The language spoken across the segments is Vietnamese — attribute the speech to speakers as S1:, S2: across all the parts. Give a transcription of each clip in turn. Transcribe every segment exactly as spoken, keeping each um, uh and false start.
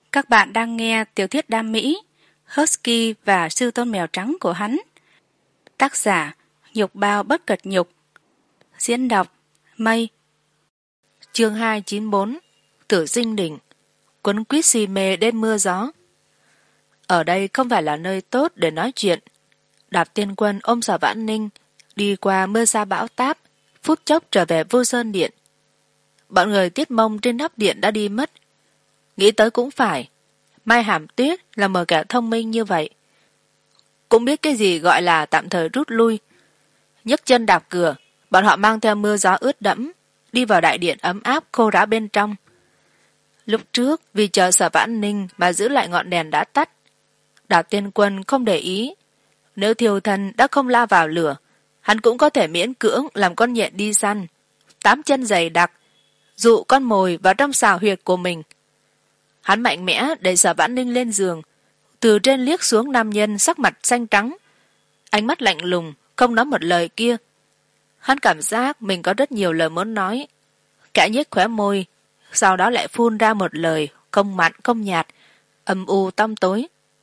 S1: Các bạn đang nghe tiểu thuyết đam mỹ Husky và sư tôn mèo trắng của hắn. Tác giả Nhục Bao Bất Cật Nhục. Diễn đọc Mây. Chương hai chín bốn. Tử Dinh Đỉnh. Quấn quýt si mê đêm mưa gió. Ở đây không phải là nơi tốt để nói chuyện. Đạp Tiên Quân ôm Sở Vãn Ninh đi qua mưa sa bão táp, phút chốc trở về Vô Sơn Điện. Bọn người Tiết Mông trên nóc điện đã đi mất. Nghĩ tới cũng phải, Mai Hàm Tuyết là một kẻ thông minh như vậy, cũng biết cái gì gọi là tạm thời rút lui. Nhấc chân đạp cửa, bọn họ mang theo mưa gió ướt đẫm đi vào đại điện ấm áp khô ráo bên trong. Lúc trước vì chờ Sở Vãn Ninh mà giữ lại ngọn đèn đã tắt. Đạp Tiên Quân không để ý, nếu thiêu thân đã không la vào lửa, hắn cũng có thể miễn cưỡng làm con nhện đi săn, tám chân dày đặc dụ con mồi vào trong xào huyệt của mình. Hắn mạnh mẽ đẩy Sở Vãn Ninh lên giường, từ trên liếc xuống nam nhân sắc mặt xanh trắng, ánh mắt lạnh lùng, không nói một lời kia. Hắn cảm giác mình có rất nhiều lời muốn nói, kẽ nhếch khóe môi, sau đó lại phun ra một lời không mặn không nhạt, âm u tăm tối.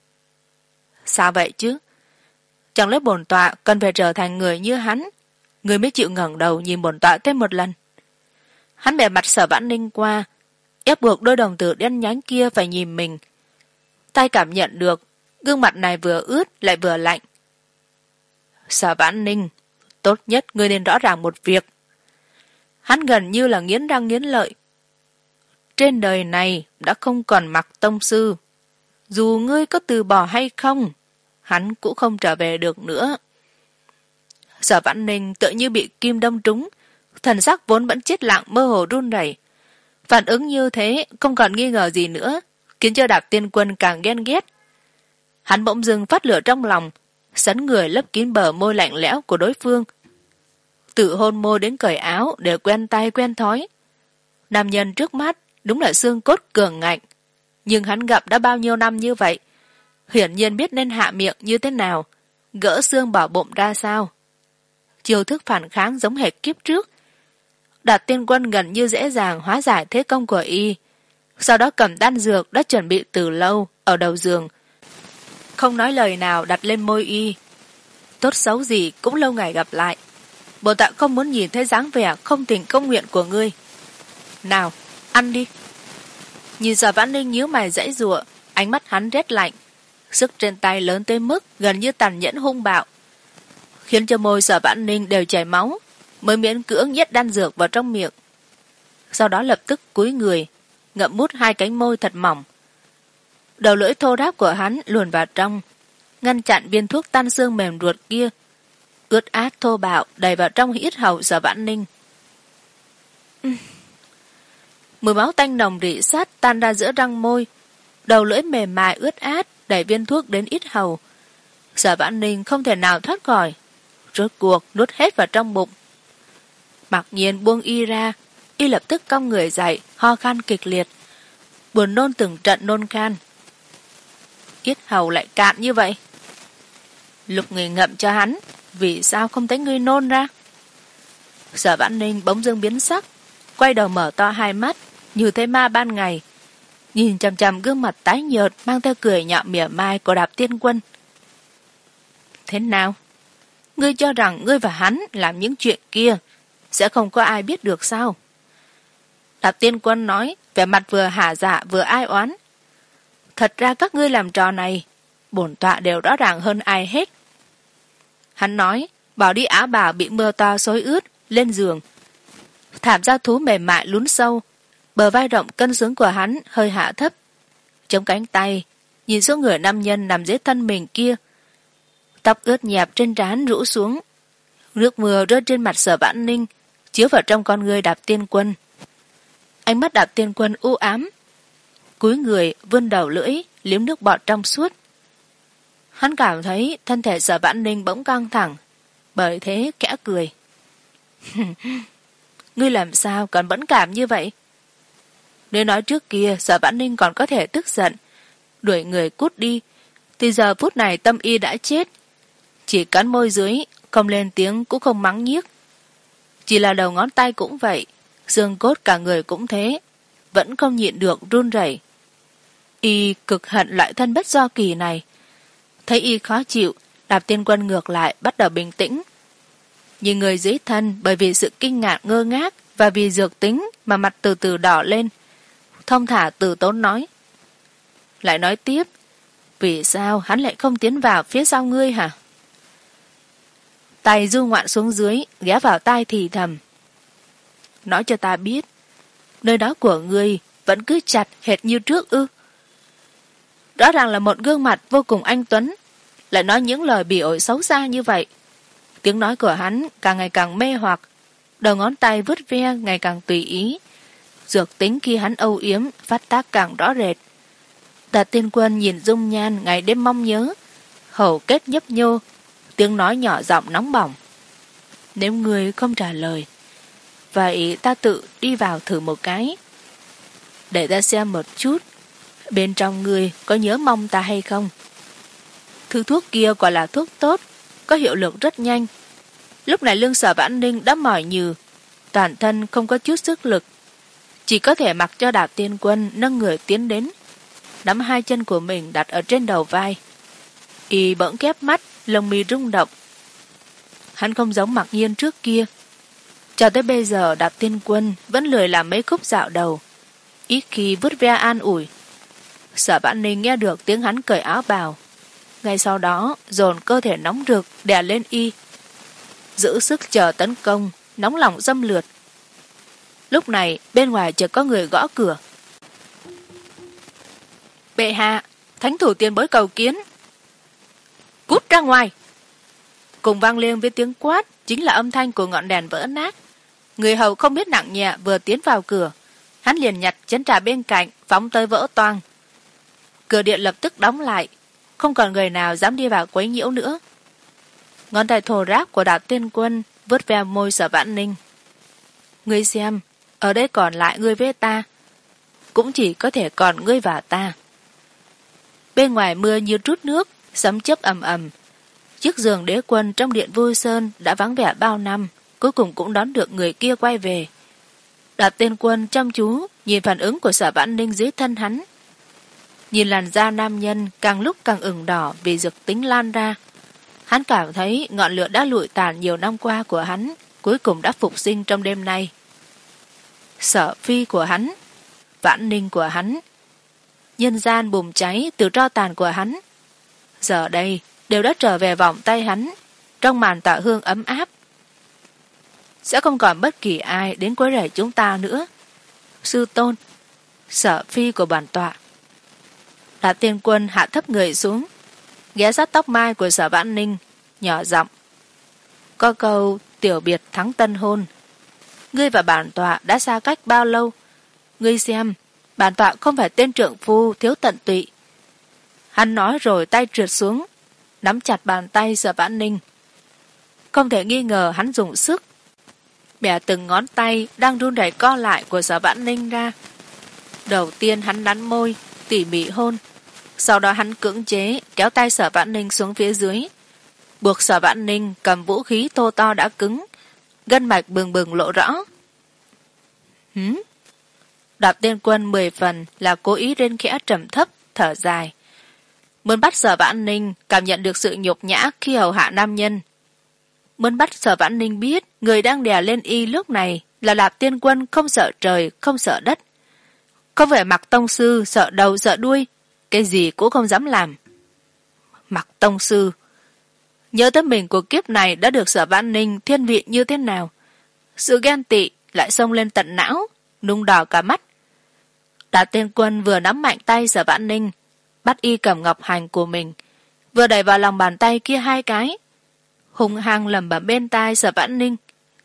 S1: Sao vậy chứ? Chẳng lẽ bổn tọa cần phải trở thành người như hắn, người mới chịu ngẩng đầu nhìn bổn tọa thêm một lần? Hắn bẻ mặt Sở Vãn Ninh qua, ép buộc đôi đồng tử đen nhánh kia phải nhìn mình. Tay cảm nhận được gương mặt này vừa ướt lại vừa lạnh. Sở Vãn Ninh, tốt nhất ngươi nên rõ ràng một việc. Hắn gần như là nghiến răng nghiến lợi. Trên đời này đã không còn Mặc tông sư, dù ngươi có từ bỏ hay không, hắn cũng không trở về được nữa. Sở Vãn Ninh tựa như bị kim đâm trúng, thần sắc vốn vẫn chết lặng mơ hồ run rẩy. Phản ứng như thế không còn nghi ngờ gì nữa, khiến cho Đạp Tiên Quân càng ghen ghét. Hắn bỗng dưng phát lửa trong lòng, sấn người lấp kín bờ môi lạnh lẽo của đối phương, tự hôn môi đến cởi áo để quen tay quen thói. Nam nhân trước mắt đúng là xương cốt cường ngạnh, nhưng hắn gặp đã bao nhiêu năm như vậy, hiển nhiên biết nên hạ miệng như thế nào, gỡ xương bỏ bụng ra sao. Chiêu thức phản kháng giống hệt kiếp trước. Đạp Tiên Quân gần như dễ dàng hóa giải thế công của y, sau đó cầm đan dược đã chuẩn bị từ lâu ở đầu giường, không nói lời nào đặt lên môi y. Tốt xấu gì cũng lâu ngày gặp lại, bổn tọa không muốn nhìn thấy dáng vẻ không tình không nguyện của ngươi. Nào, ăn đi. Nhìn Sở Vãn Ninh nhíu mày giãy giụa, ánh mắt hắn rét lạnh, sức trên tay lớn tới mức gần như tàn nhẫn hung bạo, khiến cho môi Sở Vãn Ninh đều chảy máu, mới miễn cưỡng nhét đan dược vào trong miệng. Sau đó lập tức cúi người ngậm mút hai cánh môi thật mỏng. Đầu lưỡi thô ráp của hắn luồn vào trong, ngăn chặn viên thuốc tan xương mềm ruột kia, ướt át thô bạo đầy vào trong yết hầu Sở Vãn Ninh. Uhm. Mùi máu tanh nồng rỉ sát tan ra giữa răng môi, đầu lưỡi mềm mại ướt át đẩy viên thuốc đến yết hầu. Sở Vãn Ninh không thể nào thoát khỏi, rốt cuộc nuốt hết vào trong bụng. Mặc nhiên buông y ra, y lập tức cong người dậy, ho khan kịch liệt, buồn nôn từng trận nôn khan. Yết hầu lại cạn như vậy. Lục người ngậm cho hắn, vì sao không thấy ngươi nôn ra? Sở Vãn Ninh bỗng dưng biến sắc, quay đầu mở to hai mắt như thấy ma ban ngày, nhìn chằm chằm gương mặt tái nhợt mang theo cười nhạo mỉa mai của Đạp Tiên Quân. Thế nào? Ngươi cho rằng ngươi và hắn làm những chuyện kia sẽ không có ai biết được sao? Đạp Tiên Quân nói, vẻ mặt vừa hả dạ vừa ai oán. Thật ra các ngươi làm trò này, bổn tọa đều rõ ràng hơn ai hết. Hắn nói, bỏ đi áo bào bị mưa to xối ướt, lên giường. Thảm da thú mềm mại lún sâu, bờ vai rộng cân xứng của hắn hơi hạ thấp, chống cánh tay, nhìn xuống người nam nhân nằm dưới thân mình kia. Tóc ướt nhẹp trên trán rũ xuống, nước mưa rơi trên mặt Sở Vãn Ninh, chiếu vào trong con ngươi Đạp Tiên Quân. Ánh mắt Đạp Tiên Quân u ám, cúi người vươn đầu lưỡi liếm nước bọt trong suốt. Hắn cảm thấy thân thể Sở Vãn Ninh bỗng căng thẳng, bởi thế khẽ cười. Ngươi làm sao còn bẫn cảm như vậy? Nếu nói trước kia Sở Vãn Ninh còn có thể tức giận, đuổi người cút đi, thì giờ phút này tâm y đã chết, chỉ cắn môi dưới, không lên tiếng cũng không mắng nhiếc. Chỉ là đầu ngón tay cũng vậy, xương cốt cả người cũng thế, vẫn không nhịn được run rẩy. Y cực hận loại thân bất do kỳ này. Thấy Y khó chịu, Đạp Tiên Quân ngược lại bắt đầu bình tĩnh. Nhìn người dưới thân bởi vì sự kinh ngạc ngơ ngác và vì dược tính mà mặt từ từ đỏ lên. Thông thả từ tốn nói. Lại nói tiếp, vì sao hắn lại không tiến vào phía sau ngươi hả? Tay du ngoạn xuống dưới, ghé vào tai thì thầm. Nói cho ta biết, nơi đó của ngươi vẫn cứ chặt hệt như trước ư? Rõ ràng là một gương mặt vô cùng anh tuấn, lại nói những lời bỉ ổi xấu xa như vậy. Tiếng nói của hắn càng ngày càng mê hoặc, đầu ngón tay vứt ve ngày càng tùy ý. Dược tính khi hắn âu yếm phát tác càng rõ rệt. Đạp Tiên Quân nhìn dung nhan ngày đêm mong nhớ, hầu kết nhấp nhô, tiếng nói nhỏ giọng nóng bỏng. Nếu ngươi không trả lời, vậy ta tự đi vào thử một cái, để ta xem một chút bên trong ngươi có nhớ mong ta hay không. Thứ thuốc kia quả là thuốc tốt, có hiệu lực rất nhanh. Lúc này lưng Sở Vãn Ninh đã mỏi nhừ, toàn thân không có chút sức lực, chỉ có thể mặc cho Đạp Tiên Quân nâng người tiến đến, nắm hai chân của mình đặt ở trên đầu vai. Y bỗng khép mắt, lông mi rung động. Hắn không giống Mặc Nhiên trước kia. Cho tới bây giờ Đạp Tiên Quân vẫn lười làm mấy khúc dạo đầu, ít khi vứt ve an ủi. Sở Vãn Ninh nghe được tiếng hắn cởi áo bào, ngay sau đó dồn cơ thể nóng rực đè lên Y, giữ sức chờ tấn công, nóng lòng dâm lượt. Lúc này bên ngoài chợt có người gõ cửa. Bệ hạ, thánh thủ tiền bối cầu kiến. Cút ra ngoài. Cùng vang lên với tiếng quát chính là âm thanh của ngọn đèn vỡ nát. Người hầu không biết nặng nhẹ vừa tiến vào cửa, hắn liền nhặt chén trà bên cạnh phóng tới vỡ toang. Cửa điện lập tức đóng lại, không còn người nào dám đi vào quấy nhiễu nữa. Ngón tay thô ráp của Đạp Tiên Quân vớt ve môi Sở Vãn Ninh. Ngươi xem, ở đây còn lại ngươi với ta, cũng chỉ có thể còn ngươi và ta. Bên ngoài mưa như trút nước, sấm chớp ầm ầm. Chiếc giường đế quân trong điện Vui Sơn đã vắng vẻ bao năm, cuối cùng cũng đón được người kia quay về. Đạp Tiên Quân chăm chú nhìn phản ứng của Sở Vãn Ninh dưới thân hắn, nhìn làn da nam nhân càng lúc càng ửng đỏ vì dược tính lan ra. Hắn cảm thấy ngọn lửa đã lụi tàn nhiều năm qua của hắn cuối cùng đã phục sinh trong đêm nay. Sở phi của hắn, Vãn Ninh của hắn, nhân gian bùng cháy từ tro tàn của hắn, giờ đây đều đã trở về vòng tay hắn trong màn tỏa hương ấm áp. Sẽ không còn bất kỳ ai đến quấy rầy chúng ta nữa. Sư tôn, Sở phi của bản tọa. Đạp Tiên Quân hạ thấp người xuống, ghé sát tóc mai của Sở Vãn Ninh, nhỏ giọng. Có câu tiểu biệt thắng tân hôn. Ngươi và bản tọa đã xa cách bao lâu? Ngươi xem, bản tọa không phải tên trượng phu thiếu tận tụy. Hắn nói rồi tay trượt xuống, nắm chặt bàn tay Sở Vãn Ninh. Không thể nghi ngờ hắn dùng sức, bẻ từng ngón tay đang run rẩy co lại của Sở Vãn Ninh ra. Đầu tiên hắn nắn môi, tỉ mỉ hôn, sau đó hắn cưỡng chế kéo tay Sở Vãn Ninh xuống phía dưới, buộc Sở Vãn Ninh cầm vũ khí thô to đã cứng, gân mạch bừng bừng lộ rõ. Hứ? Đạp Tiên Quân mười phần là cố ý rên khẽ trầm thấp, thở dài, muốn bắt Sở Vãn Ninh cảm nhận được sự nhục nhã khi hầu hạ nam nhân, muốn bắt Sở Vãn Ninh biết người đang đè lên Y lúc này là Đạp Tiên Quân không sợ trời không sợ đất, không phải Mặc tông sư sợ đầu sợ đuôi, cái gì cũng không dám làm. Mặc tông sư, nhớ tới mình của kiếp này đã được Sở Vãn Ninh thiên vị như thế nào, sự ghen tị lại xông lên tận não, nung đỏ cả mắt. Đạp Tiên Quân vừa nắm mạnh tay Sở Vãn Ninh, bắt Y cầm ngọc hành của mình, vừa đẩy vào lòng bàn tay kia hai cái, hung hăng lẩm bẩm bên tai Sở Vãn Ninh.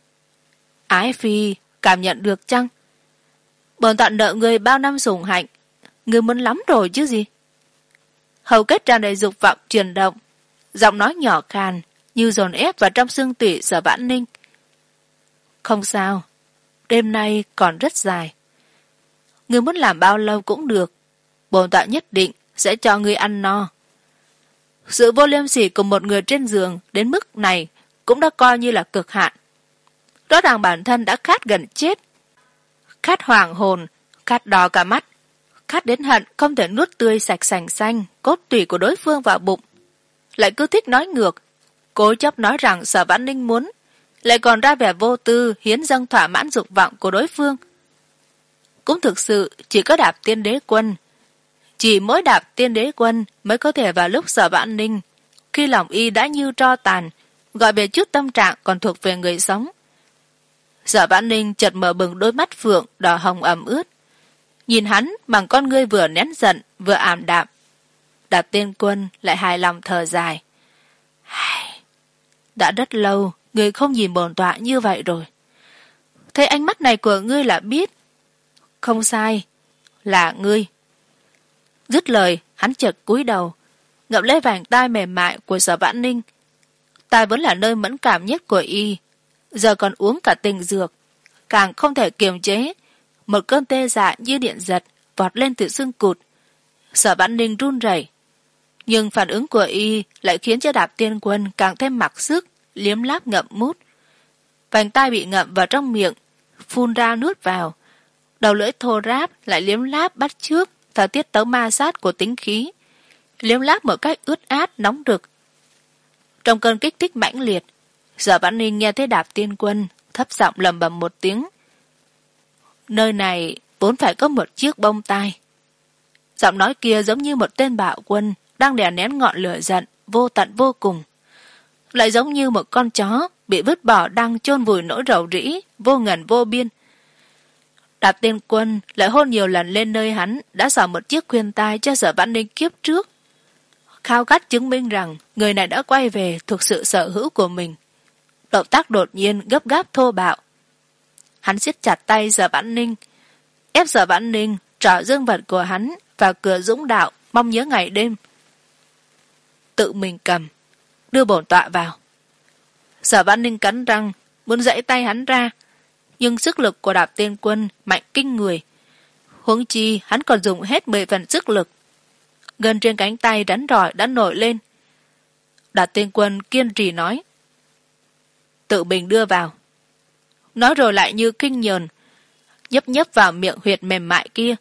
S1: Ái phi cảm nhận được chăng? Bổn tọa nợ người bao năm sủng hạnh, người muốn lắm rồi chứ gì? Hầu kết tràn đầy dục vọng truyền động, giọng nói nhỏ khàn như dồn ép vào trong xương tủy Sở Vãn Ninh. Không sao, đêm nay còn rất dài, người muốn làm bao lâu cũng được, bổn tọa nhất định sẽ cho người ăn no. Sự vô liêm sỉ của một người trên giường đến mức này cũng đã coi như là cực hạn. Rõ ràng bản thân đã khát gần chết, khát hoàng hồn, khát đỏ cả mắt,
S2: khát đến hận không thể nuốt tươi sạch sành xanh cốt tủy của đối phương vào bụng, lại cứ thích nói ngược, cố chấp nói rằng Sở Vãn Ninh muốn, lại còn ra vẻ vô tư hiến dâng thỏa mãn dục vọng của đối phương. Cũng thực sự chỉ có Đạp Tiên Đế Quân, chỉ mỗi Đạp Tiên Đế Quân mới có thể vào lúc Sở Vãn Ninh, khi lòng y đã như tro tàn, gọi về chút tâm trạng còn thuộc về người sống. Sở Vãn Ninh chợt mở bừng đôi mắt phượng đỏ hồng ẩm ướt, nhìn hắn bằng con ngươi vừa nén giận vừa ảm đạm. Đạp Tiên Quân lại hài lòng thở dài. Đã rất lâu người không nhìn bổn tọa như vậy rồi. Thấy ánh mắt này của ngươi là biết. Không sai, là ngươi. Dứt lời, hắn chợt cúi đầu, ngậm lấy vành tai mềm mại của Sở Vãn Ninh. Tai vẫn là nơi mẫn cảm nhất của y, giờ còn uống cả tình dược, càng không thể kiềm chế. Một cơn tê dại như điện giật vọt lên từ xương cụt. Sở Vãn Ninh run rẩy, nhưng phản ứng của y lại khiến cho Đạp Tiên Quân càng thêm mặc sức, liếm láp ngậm mút. Vành tai bị ngậm vào trong miệng, phun ra nuốt vào, đầu lưỡi thô ráp lại liếm láp bắt chước theo tiết tấu ma sát của tính khí, liếm láp một cách ướt át nóng rực. Trong cơn kích thích mãnh liệt, Sở Vãn Ninh nghe thấy Đạp Tiên Quân thấp giọng lầm bầm một tiếng. Nơi này vốn phải có một chiếc bông tai. Giọng nói kia giống như một tên bạo quân đang đè nén ngọn lửa giận vô tận vô cùng, lại giống như một con chó bị vứt bỏ đang chôn vùi nỗi rầu rĩ vô ngần vô biên. Đạp Tiên Quân lại hôn nhiều lần lên nơi hắn đã xỏ một chiếc khuyên tai cho Sở Vãn Ninh kiếp trước, khao khát chứng minh rằng người này đã quay về thuộc sự sở hữu của mình. Động tác đột nhiên gấp gáp thô bạo. Hắn siết chặt tay Sở Vãn Ninh, ép Sở Vãn Ninh trỏ dương vật của hắn vào cửa dũng đạo mong nhớ ngày đêm. Tự mình cầm, đưa bổn tọa vào. Sở Vãn Ninh cắn răng muốn giãy tay hắn ra, nhưng sức lực của Đạp Tiên Quân mạnh kinh người, huống chi hắn còn dùng hết mười phần sức lực. Gân trên cánh tay rắn rỏi đã nổi lên. Đạp Tiên Quân kiên trì nói, tự mình đưa vào. Nói rồi lại như kinh nhờn, nhấp nhấp vào miệng huyệt mềm mại kia.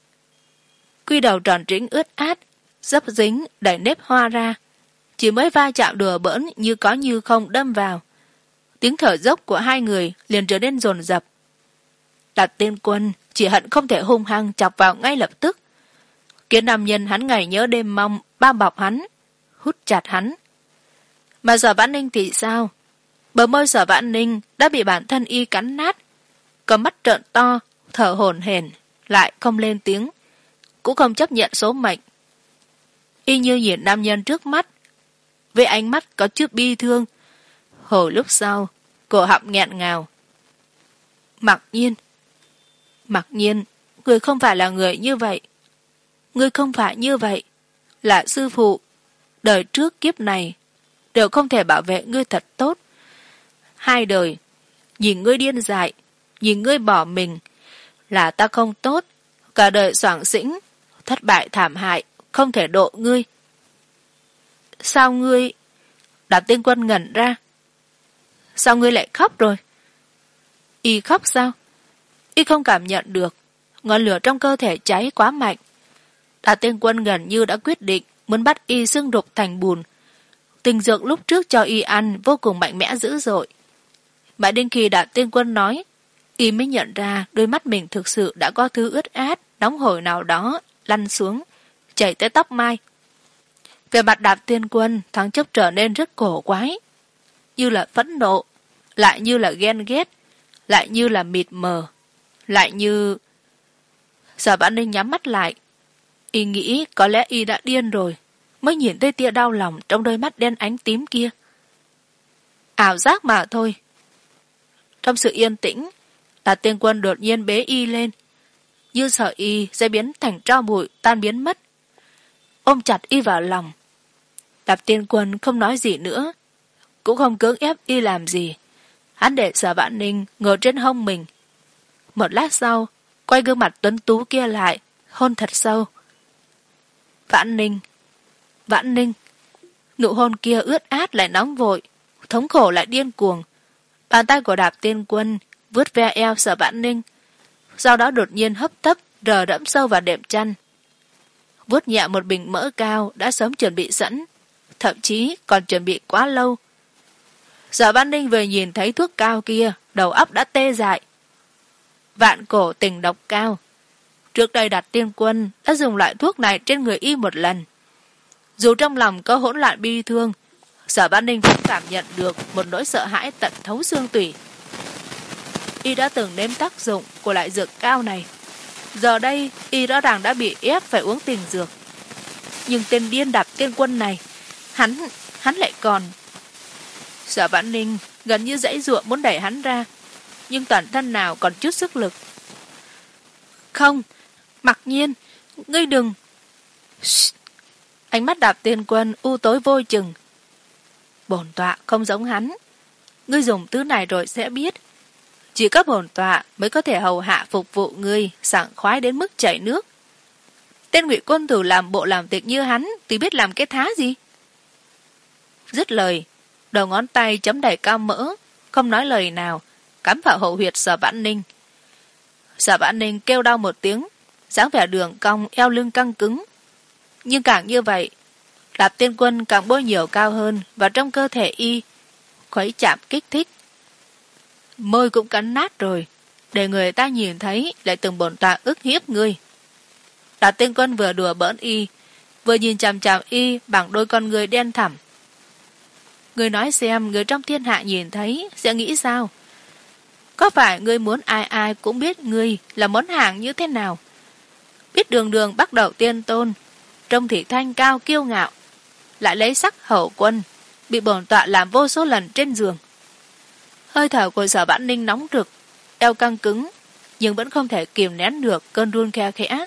S2: Quy đầu tròn trĩnh ướt át, dấp dính đẩy nếp hoa ra, chỉ mới va chạm đùa bỡn như có như không đâm vào. Tiếng thở dốc của hai người liền trở nên dồn dập. Đạp Tiên Quân chỉ hận không thể hung hăng chọc vào ngay lập tức. Kiến nam nhân hắn ngày nhớ đêm mong bao bọc hắn, hút chặt hắn. Mà Sở Vãn Ninh thì sao? Bờ môi Sở Vãn Ninh đã bị bản thân y cắn nát, có mắt trợn to, thở hổn hển, lại không lên tiếng, cũng không chấp nhận số mệnh. Y như nhìn nam nhân trước mắt, với ánh mắt có chút bi thương. Hồi lúc sau, cổ họng nghẹn ngào. Mặc Nhiên, Mặc Nhiên, người không phải là người như vậy. Ngươi không phải như vậy, là sư phụ. Đời trước kiếp này đều không thể bảo vệ ngươi thật tốt. Hai đời, nhìn ngươi điên dại, nhìn ngươi bỏ mình, là ta không tốt. Cả đời soảng xĩnh, thất bại thảm hại, không thể độ ngươi. Sao ngươi... Đạp Tiên Quân ngẩn ra. Sao ngươi lại khóc rồi? Y khóc sao? Y không cảm nhận được, ngọn lửa trong cơ thể cháy quá mạnh. Đạp Tiên Quân gần như đã quyết định muốn bắt y xương đục thành bùn. Tình dược lúc trước cho y ăn vô cùng mạnh mẽ dữ dội. Mãi đến khi Đạp Tiên Quân nói, y mới nhận ra đôi mắt mình thực sự đã có thứ ướt át, nóng hổi nào đó lăn xuống, chảy tới tóc mai. Về mặt Đạp Tiên Quân thoáng chốc trở nên rất cổ quái, như là phẫn nộ, lại như là ghen ghét, lại như là mịt mờ, lại như... Sở Vãn Ninh nhắm mắt lại. Y nghĩ có lẽ y đã điên rồi, mới nhìn thấy tia đau lòng trong đôi mắt đen ánh tím kia. Ảo giác mà thôi. Trong sự yên tĩnh, Đạp Tiên Quân đột nhiên bế y lên, như sợ y sẽ biến thành tro bụi tan biến mất, ôm chặt y vào lòng. Đạp Tiên Quân không nói gì nữa, cũng không cưỡng ép y làm gì. Hắn để Sở Vãn Ninh ngồi trên hông mình. Một lát sau, quay gương mặt tuấn tú kia lại, hôn thật sâu. Vãn Ninh, Vãn Ninh. Nụ hôn kia ướt át lại nóng vội, thống khổ lại điên cuồng. Bàn tay của Đạp Tiên Quân vuốt ve eo Sở Vãn Ninh, sau đó đột nhiên hấp tấp rờ đẫm sâu vào đệm chăn, vuốt nhẹ một bình mỡ cao đã sớm chuẩn bị sẵn, thậm chí còn chuẩn bị quá lâu. Sở Văn Ninh vừa nhìn thấy thuốc cao kia, đầu óc đã tê dại. Vạn cổ tình độc cao. Trước đây Đạt Tiên Quân đã dùng loại thuốc này trên người y một lần. Dù trong lòng có hỗn loạn bi thương, Sở Văn Ninh cũng cảm nhận được một nỗi sợ hãi tận thấu xương tủy. Y đã từng nếm tác dụng của loại dược cao này. Giờ đây y rõ ràng đã bị ép phải uống tình dược. Nhưng tên điên Đạt Tiên Quân này, hắn, hắn lại còn... Sở Vãn Ninh gần như giãy giụa muốn đẩy hắn ra, nhưng toàn thân nào còn chút sức lực. Không, Mặc Nhiên, ngươi đừng... Shh. Ánh mắt Đạp Tiên Quân u tối vô chừng. Bổn tọa không giống hắn. Ngươi dùng thứ này rồi sẽ biết. Chỉ có bổn tọa mới có thể hầu hạ phục vụ ngươi sảng khoái đến mức chảy nước. Tên Ngụy Quân Tử làm bộ làm tịch như hắn thì biết làm cái thá gì. Dứt lời, đầu ngón tay chấm đầy cao mỡ, không nói lời nào, cắm vào hậu huyệt Sở Vãn Ninh. Sở Vãn Ninh kêu đau một tiếng, dáng vẻ đường cong eo lưng căng cứng. Nhưng càng như vậy, Đạp Tiên Quân càng bôi nhiều cao hơn vào trong cơ thể y, khuấy chạm kích thích. Môi cũng cắn nát rồi, để người ta nhìn thấy lại từng bổn tọa ức hiếp ngươi. Đạp Tiên Quân vừa đùa bỡn y, vừa nhìn chằm chằm y bằng đôi con người đen thẳm. Ngươi nói xem người trong thiên hạ nhìn thấy sẽ nghĩ sao? Có phải ngươi muốn ai ai cũng biết ngươi là món hàng như thế nào? Biết đường đường bắt đầu tiên tôn, trông thị thanh cao kiêu ngạo, lại lấy sắc hậu quân, bị bổn tọa làm vô số lần trên giường. Hơi thở của Sở Vãn Ninh nóng rực, eo căng cứng, nhưng vẫn không thể kìm nén được cơn run khe khẽ.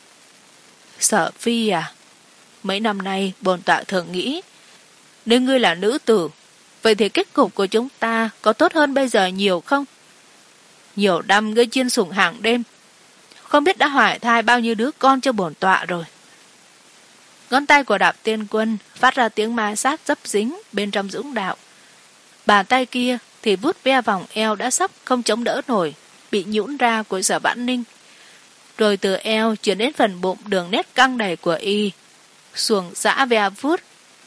S2: Sở Phi à, mấy năm nay bổn tọa thường nghĩ, nếu ngươi là nữ tử, vậy thì kết cục của chúng ta có tốt hơn bây giờ nhiều không? Nhiều năm ngươi chiên sủng hàng đêm, không biết đã hoại thai bao nhiêu đứa con cho bổn tọa rồi. Ngón tay của Đạp Tiên Quân phát ra tiếng ma sát dấp dính bên trong dũng đạo. Bàn tay kia thì vuốt ve vòng eo đã sắp không chống đỡ nổi, bị nhũn ra của Sở Vãn Ninh. Rồi từ eo chuyển đến phần bụng đường nét căng đầy của y, xuồng giã ve vuốt.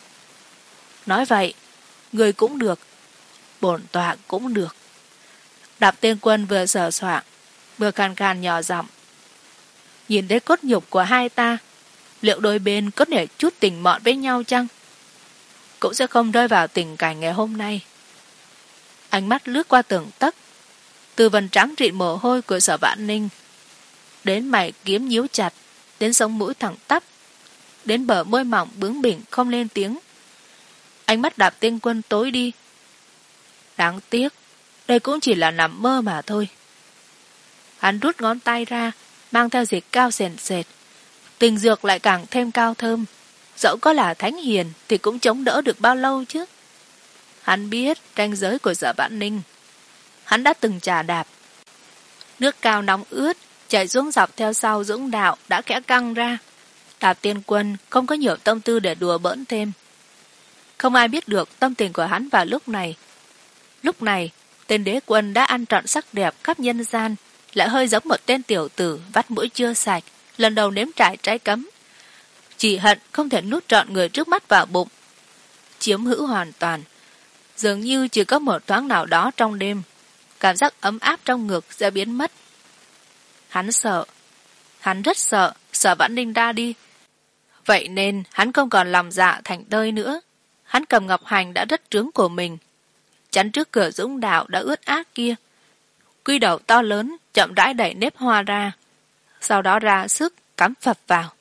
S2: Nói vậy, người cũng được, bổn tọa cũng được. Đạp Tiên Quân vừa sờ soạng, vừa khàn khàn nhỏ giọng. Nhìn thấy cốt nhục của hai ta, liệu đôi bên có thể chút tình mọn với nhau chăng? Cũng sẽ không rơi vào tình cảnh ngày hôm nay. Ánh mắt lướt qua tường tấc, từ vần trắng rịn mồ hôi của Sở Vãn Ninh, đến mày kiếm nhíu chặt, đến sống mũi thẳng tắp, đến bờ môi mỏng bướng bỉnh không lên tiếng. Ánh mắt Đạp Tiên Quân tối đi. Đáng tiếc, đây cũng chỉ là nằm mơ mà thôi. Hắn rút ngón tay ra, mang theo dịch cao sền sệt. Tình dược lại càng thêm cao thơm. Dẫu có là thánh hiền thì cũng chống đỡ được bao lâu chứ. Hắn biết ranh giới của Sở Vãn Ninh. Hắn đã từng trà đạp. Nước cao nóng ướt chảy xuống dọc theo sau dũng đạo đã khẽ căng ra. Đạp Tiên Quân không có nhiều tâm tư để đùa bỡn thêm. Không ai biết được tâm tình của hắn vào lúc này. Lúc này, tên đế quân đã ăn trọn sắc đẹp khắp nhân gian, lại hơi giống một tên tiểu tử vắt mũi chưa sạch, lần đầu nếm trải trái cấm. Chỉ hận không thể nuốt trọn người trước mắt vào bụng. Chiếm hữu hoàn toàn. Dường như chỉ có một thoáng nào đó trong đêm, cảm giác ấm áp trong ngực sẽ biến mất. Hắn sợ. Hắn rất sợ, Sở Vãn Ninh ra đi. Vậy nên hắn không còn làm dạ thành tơi nữa. Hắn cầm ngọc hành đã rất trướng của mình, chắn trước cửa dũng đạo đã ướt át kia. Quy đầu to lớn chậm rãi đẩy nếp hoa ra, sau đó ra sức cắm phập vào.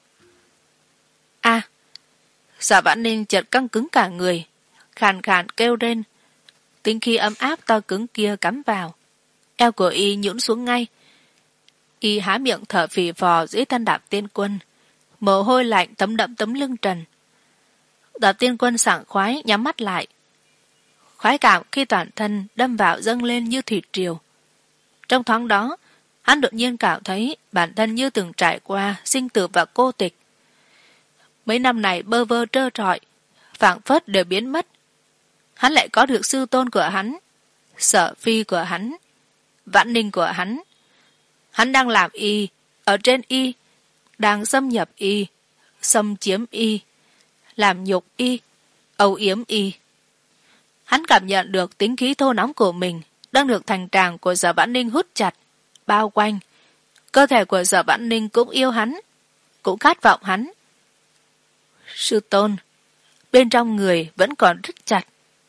S2: A! À, Sở Vãn Ninh chợt căng cứng cả người, khàn khàn kêu lên. Tính khí ấm áp to cứng kia cắm vào, eo của y nhũn xuống ngay. Y há miệng thở phì phò dưới thân Đạp Tiên Quân, mồ hôi lạnh thấm đẫm tấm lưng trần. Đạp Tiên Quân sảng khoái nhắm mắt lại. Khoái cảm khi toàn thân đâm vào dâng lên như thủy triều. Trong thoáng đó, hắn đột nhiên cảm thấy bản thân như từng trải qua sinh tử và cô tịch. Mấy năm này bơ vơ trơ trọi, phảng phất đều biến mất. Hắn lại có được sư tôn của hắn, Sở Phi của hắn, Vãn Ninh của hắn. Hắn đang làm y, ở trên y, đang xâm nhập y, xâm chiếm y, làm nhục y, âu yếm y. Hắn cảm nhận được tính khí thô nóng của mình đang được thành tràng của Sở Vãn Ninh hút chặt, bao quanh. Cơ thể của Sở Vãn Ninh cũng yêu hắn, cũng khát vọng hắn. Sư tôn, bên trong người vẫn còn rất chặt.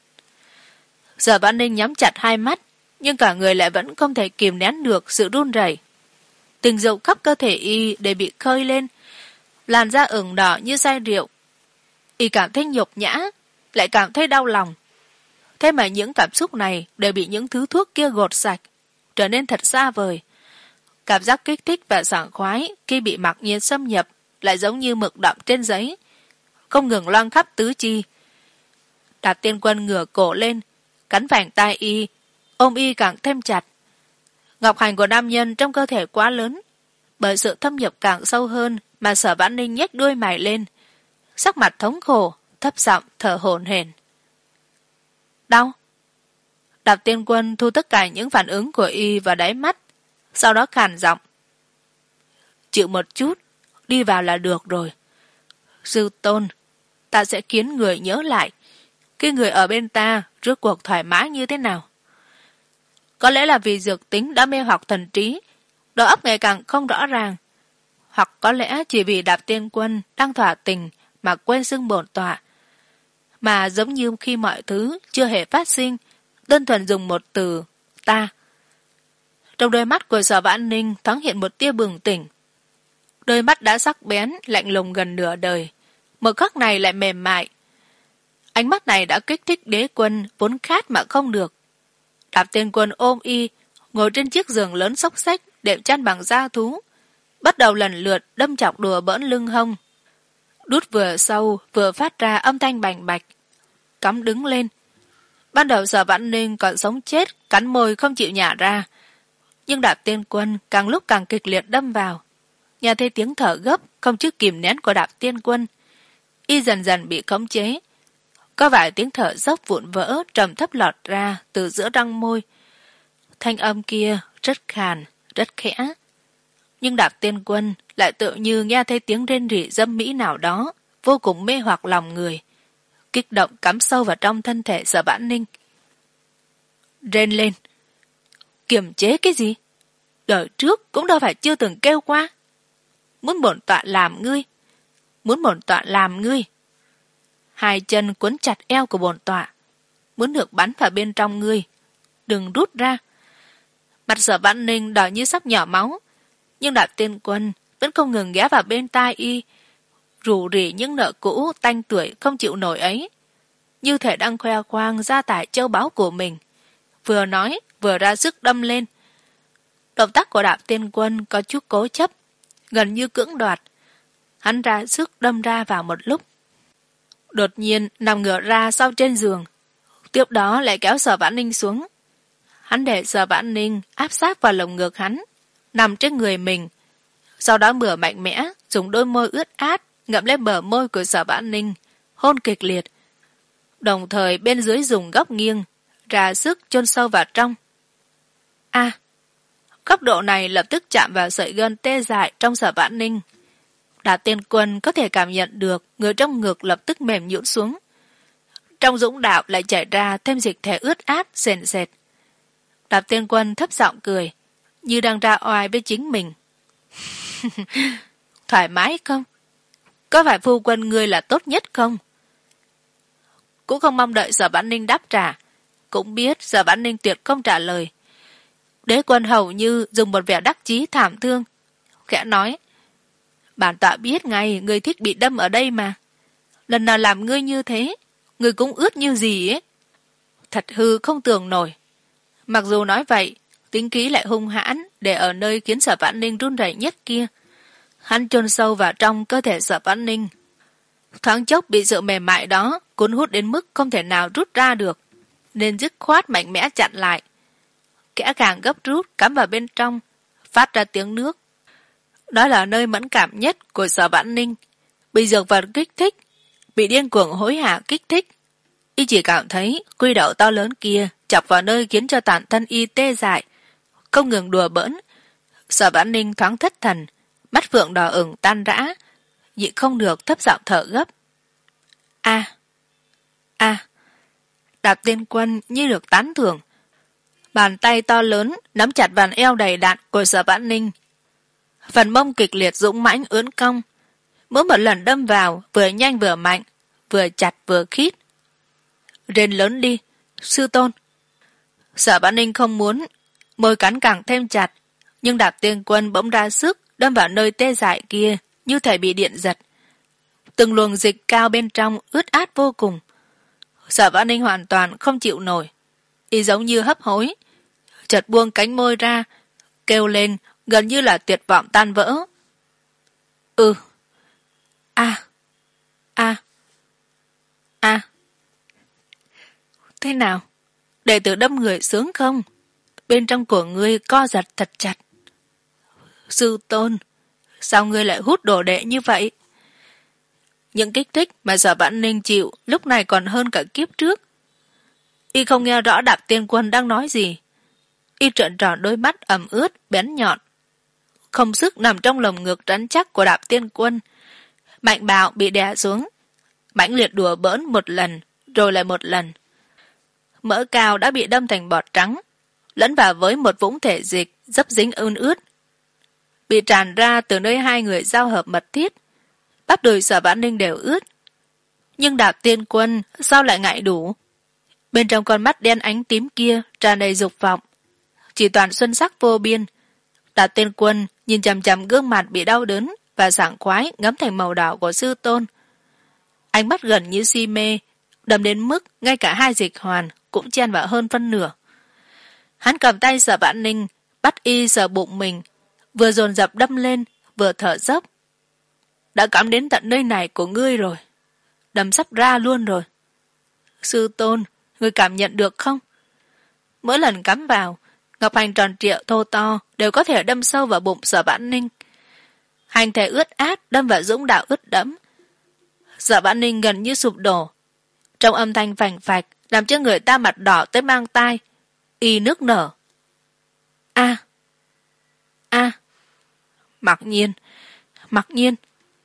S2: Sở Vãn Ninh nhắm chặt hai mắt, nhưng cả người lại vẫn không thể kìm nén được sự run rẩy. Tình dục khắp cơ thể y đều bị khơi lên, làn da ửng đỏ như say rượu. Y cảm thấy nhục nhã, lại cảm thấy đau lòng. Thế mà những cảm xúc này đều bị những thứ thuốc kia gột sạch, trở nên thật xa vời. Cảm giác kích thích và sảng khoái khi bị mặc nhiên xâm nhập lại giống như mực đậm trên giấy, không ngừng loang khắp tứ chi. Đạp Tiên Quân ngửa cổ lên, cắn vành tai y, ôm y càng thêm chặt. Ngọc hành của nam nhân trong cơ thể quá lớn, bởi sự thâm nhập càng sâu hơn mà Sở Vãn Ninh nhếch đuôi mày lên, sắc mặt thống khổ, thấp giọng thở hổn hển. Đau. Đạp Tiên Quân thu tất cả những phản ứng của y vào đáy mắt, sau đó khàn giọng. Chịu một chút, đi vào là được rồi. Sư tôn, ta sẽ khiến người nhớ lại khi người ở bên ta rốt cuộc thoải mái như thế nào. Có lẽ là vì dược tính đã mê hoặc thần trí, đầu óc ngày càng không rõ ràng, hoặc có lẽ chỉ vì Đạp Tiên Quân đang thỏa tình mà quên xưng bổn tọa, mà giống như khi mọi thứ chưa hề phát sinh, đơn thuần dùng một từ ta. Trong đôi mắt của Sở Vãn Ninh thoáng hiện một tia bừng tỉnh. Đôi mắt đã sắc bén, lạnh lùng gần nửa đời, một khắc này lại mềm mại. Ánh mắt này đã kích thích Đế Quân vốn khát mà không được. Đạp Tiên Quân ôm y, ngồi trên chiếc giường lớn xốc xếch đệm chăn bằng da thú, bắt đầu lần lượt đâm chọc đùa bỡn lưng hông. Đút vừa sâu vừa phát ra âm thanh bành bạch. Cắm đứng lên. Ban đầu Sở Vãn Ninh còn sống chết, cắn môi không chịu nhả ra. Nhưng Đạp Tiên Quân càng lúc càng kịch liệt đâm vào. Nghe thấy tiếng thở gấp không chút kìm nén của Đạp Tiên Quân, y dần dần bị khống chế. Có vài tiếng thở dốc vụn vỡ trầm thấp lọt ra từ giữa răng môi. Thanh âm kia rất khàn, rất khẽ. Nhưng Đạp Tiên Quân lại tự như nghe thấy tiếng rên rỉ dâm mỹ nào đó, vô cùng mê hoặc lòng người, kích động cắm sâu vào trong thân thể Sở Vãn Ninh. Rên lên. Kiềm chế cái gì? Đời trước cũng đâu phải chưa từng kêu qua. Muốn bổn tọa làm ngươi. Muốn bổn tọa làm ngươi. Hai chân quấn chặt eo của bổn tọa. Muốn được bắn vào bên trong ngươi. Đừng rút ra. Mặt Sở Vãn Ninh đỏ như sắp nhỏ máu. Nhưng Đạp Tiên Quân vẫn không ngừng ghé vào bên tai y, rủ rỉ những nợ cũ tanh tuổi không chịu nổi ấy, như thể đang khoe khoang gia tài châu báu của mình, vừa nói vừa ra sức đâm lên. Động tác của Đạp Tiên Quân có chút cố chấp, gần như cưỡng đoạt. Hắn ra sức đâm ra vào một lúc, đột nhiên nằm ngửa ra sau trên giường, tiếp đó lại kéo Sở Vãn Ninh xuống. Hắn để Sở Vãn Ninh áp sát vào lồng ngực hắn, nằm trên người mình, sau đó mửa mạnh mẽ dùng đôi môi ướt át ngậm lên bờ môi của Sở Vãn Ninh, hôn kịch liệt, đồng thời bên dưới dùng góc nghiêng ra sức chôn sâu vào trong. A, à, góc độ này lập tức chạm vào sợi gân tê dại trong Sở Vãn Ninh. Đạp Tiên Quân có thể cảm nhận được người trong ngực lập tức mềm nhũn xuống, trong dũng đạo lại chảy ra thêm dịch thể ướt át sền sệt. Đạp Tiên Quân thấp giọng cười, như đang ra oai với chính mình. Thoải mái không? Có phải phu quân ngươi là tốt nhất không? Cũng không mong đợi Sở Vãn Ninh đáp trả, cũng biết Sở Vãn Ninh tuyệt không trả lời. Đế Quân hầu như dùng một vẻ đắc chí thảm thương, khẽ nói: Bản tọa biết ngay ngươi thích bị đâm ở đây mà. Lần nào làm ngươi như thế, ngươi cũng ướt như gì ấy. Thật hư không tưởng nổi. Mặc dù nói vậy, tính khí lại hung hãn để ở nơi khiến Sở Vãn Ninh run rẩy nhất kia. Hắn chôn sâu vào trong cơ thể Sở Vãn Ninh, thoáng chốc bị sự mềm mại đó cuốn hút đến mức không thể nào rút ra được, nên dứt khoát mạnh mẽ chặn lại. Kẽ càng gấp rút cắm vào bên trong, phát ra tiếng nước. Đó là nơi mẫn cảm nhất của Sở Vãn Ninh, bị dược vật kích thích, bị điên cuồng hối hả kích thích. Y chỉ cảm thấy quy đậu to lớn kia chọc vào nơi khiến cho toàn thân y tê dại, không ngừng đùa bỡn. Sở Vãn Ninh thoáng thất thần, mắt phượng đỏ ửng tan rã, nhịn không được thấp giọng thở gấp. A, a. Đạp Tiên Quân như được tán thưởng. Bàn tay to lớn nắm chặt vàn eo đầy đặn của Sở Vãn Ninh. Phần mông kịch liệt dũng mãnh ưỡn cong. Mỗi một lần đâm vào vừa nhanh vừa mạnh, vừa chặt vừa khít. Rên lớn đi, sư tôn. Sở Vãn Ninh không muốn, môi cắn càng thêm chặt, nhưng Đạp Tiên Quân bỗng ra sức đâm vào nơi tê dại kia như thể bị điện giật. Từng luồng dịch cao bên trong ướt át vô cùng. Sở Vãn Ninh hoàn toàn không chịu nổi. Y giống như hấp hối, chợt buông cánh môi ra, kêu lên gần như là tuyệt vọng tan vỡ. Ừ. A. A. A. Thế nào? Đệ tử đâm người sướng không? Bên trong của ngươi co giật thật chặt. Sư tôn, sao ngươi lại hút đồ đệ như vậy? Những kích thích mà Sở Vãn Ninh chịu lúc này còn hơn cả kiếp trước. Y không nghe rõ Đạp Tiên Quân đang nói gì. Y trợn tròn đôi mắt ẩm ướt, bén nhọn. Không sức nằm trong lồng ngực rắn chắc của Đạp Tiên Quân. Mạnh bạo bị đè xuống. Mãnh liệt đùa bỡn một lần, rồi lại một lần. Mỡ cao đã bị đâm thành bọt trắng, lẫn vào với một vũng thể dịch dấp dính ươn ướt. Bị tràn ra từ nơi hai người giao hợp mật thiết. Bắp đùi Sở Vãn Ninh đều ướt. Nhưng Đạp Tiên Quân sao lại ngại đủ? Bên trong con mắt đen ánh tím kia tràn đầy dục vọng. Chỉ toàn xuân sắc vô biên. Đạp Tiên Quân nhìn chằm chằm gương mặt bị đau đớn và sảng khoái ngấm thành màu đỏ của sư tôn. Ánh mắt gần như si mê, đầm đến mức ngay cả hai dịch hoàn cũng chen vào hơn phân nửa. Hắn cầm tay Sở Vãn Ninh, bắt y sờ bụng mình, vừa dồn dập đâm lên, vừa thở dốc. Đã cắm đến tận nơi này của ngươi rồi. Đâm sắp ra luôn rồi. Sư tôn, ngươi cảm nhận được không? Mỗi lần cắm vào, ngọc hành tròn trịa thô to đều có thể đâm sâu vào bụng Sở Vãn Ninh. Hành thể ướt át đâm vào dũng đạo ướt đẫm. Sở Vãn Ninh gần như sụp đổ. Trong âm thanh phành phạch làm cho người ta mặt đỏ tới mang tai. Y nước nở. A. A. Mặc nhiên. Mặc nhiên.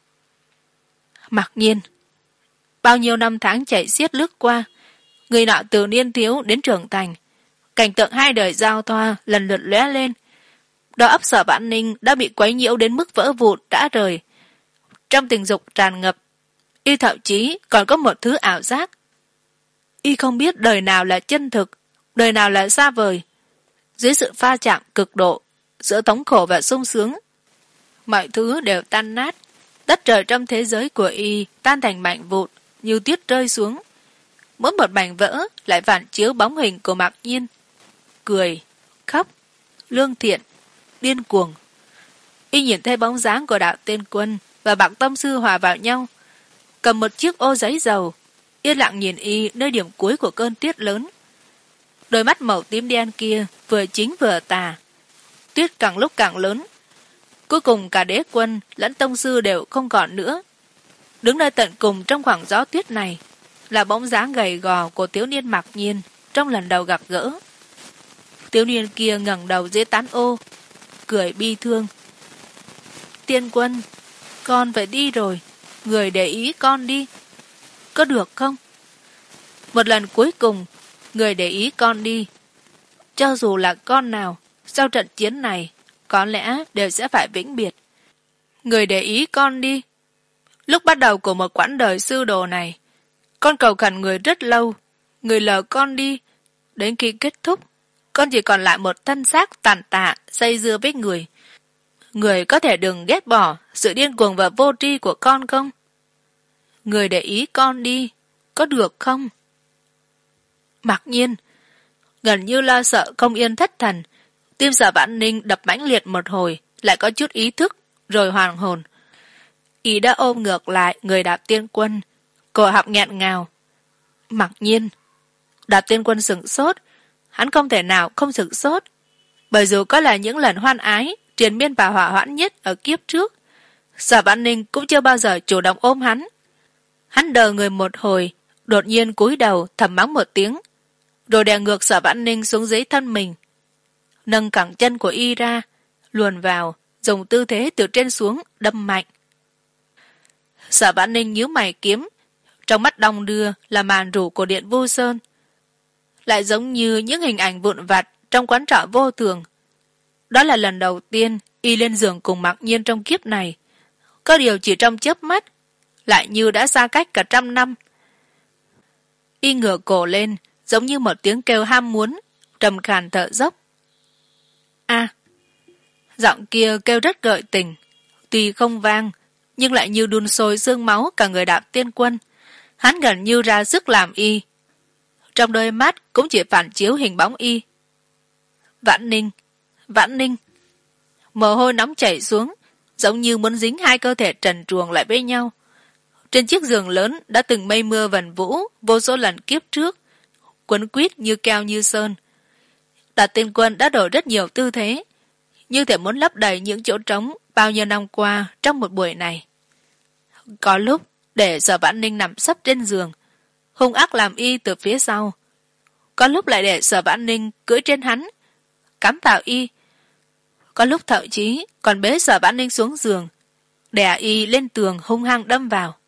S2: Mặc nhiên. Bao nhiêu năm tháng chảy xiết lướt qua, người nọ từ niên thiếu đến trưởng thành, cảnh tượng hai đời giao thoa lần lượt lóe lên. Đầu óc Sở Vãn Ninh đã bị quấy nhiễu đến mức vỡ vụn đã rời. Trong tình dục tràn ngập, y thậm chí còn có một thứ ảo giác. Y không biết đời nào là chân thực, đời nào là xa vời. Dưới sự pha chạm cực độ giữa thống khổ và sung sướng, mọi thứ đều tan nát. Đất trời trong thế giới của y tan thành mảnh vụn như tuyết rơi xuống. Mỗi một mảnh vỡ lại phản chiếu bóng hình của Mạc Nhiên. Cười, khóc, lương thiện, điên cuồng. Y nhìn thấy bóng dáng của Đạo Tiên Quân và Bạc Tông Sư hòa vào nhau, cầm một chiếc ô giấy dầu, yên lặng nhìn y nơi điểm cuối của cơn tuyết lớn. Đôi mắt màu tím đen kia vừa chính vừa tà. Tuyết càng lúc càng lớn. Cuối cùng cả Đế Quân lẫn Tông Sư đều không còn nữa. Đứng nơi tận cùng trong khoảng gió tuyết này là bóng dáng gầy gò của thiếu niên Mạc Nhiên trong lần đầu gặp gỡ. Thiếu niên kia ngẩng đầu dưới tán ô, cười bi thương. Tiên Quân, con phải đi rồi, người để ý con đi. Có được không? Một lần cuối cùng, người để ý con đi. Cho dù là con nào, sau trận chiến này, có lẽ đều sẽ phải vĩnh biệt. Người để ý con đi. Lúc bắt đầu của một quãng đời sư đồ này, con cầu khẩn người rất lâu, người lờ con đi. Đến khi kết thúc, con chỉ còn lại một thân xác tàn tạ, dây dưa với người. Người có thể đừng ghét bỏ sự điên cuồng và vô tri của con không? Người để ý con đi, có được không? Mặc nhiên, gần như lo sợ không yên thất thần, tim Sở Vãn Ninh đập mãnh liệt một hồi, lại có chút ý thức, rồi hoàn hồn. Y đã ôm ngược lại người Đạp Tiên Quân, cổ họng nghẹn ngào. Mặc nhiên, Đạp Tiên Quân sửng sốt, hắn không thể nào không sửng sốt, bởi dù có là những lần hoan ái, triền miên và hỏa hoãn nhất ở kiếp trước, Sở Vãn Ninh cũng chưa bao giờ chủ động ôm hắn. Hắn đờ người một hồi, đột nhiên cúi đầu thầm mắng một tiếng, rồi đè ngược Sở Vãn Ninh xuống dưới thân mình, nâng cẳng chân của y ra, luồn vào, dùng tư thế từ trên xuống đâm mạnh. Sở Vãn Ninh nhíu mày kiếm, trong mắt đong đưa là màn rủ của Điện Vu Sơn, lại giống như những hình ảnh vụn vặt trong quán trọ vô thường. Đó là lần đầu tiên y lên giường cùng Mạc Nhiên trong kiếp này, có điều chỉ trong chớp mắt lại như đã xa cách cả trăm năm. Y ngửa cổ lên, giống như một tiếng kêu ham muốn, trầm khàn thở dốc. A. Giọng kia kêu rất gợi tình, tuy không vang nhưng lại như đun sôi xương máu cả người Đạp Tiên Quân. Hắn gần như ra sức làm y, trong đôi mắt cũng chỉ phản chiếu hình bóng y. Vãn Ninh, Vãn Ninh. Mồ hôi nóng chảy xuống, giống như muốn dính hai cơ thể trần truồng lại với nhau. Trên chiếc giường lớn đã từng mây mưa vần vũ vô số lần kiếp trước, quấn quýt như keo như sơn. Đạp Tiên Quân đã đổi rất nhiều tư thế, như thể muốn lấp đầy những chỗ trống bao nhiêu năm qua trong một buổi này. Có lúc để Sở Vãn Ninh nằm sấp trên giường, hung ác làm y từ phía sau. Có lúc lại để Sở Vãn Ninh cưỡi trên hắn, cắm vào y. Có lúc thậm chí còn bế Sở Vãn Ninh xuống giường, đè y lên tường hung hăng đâm vào.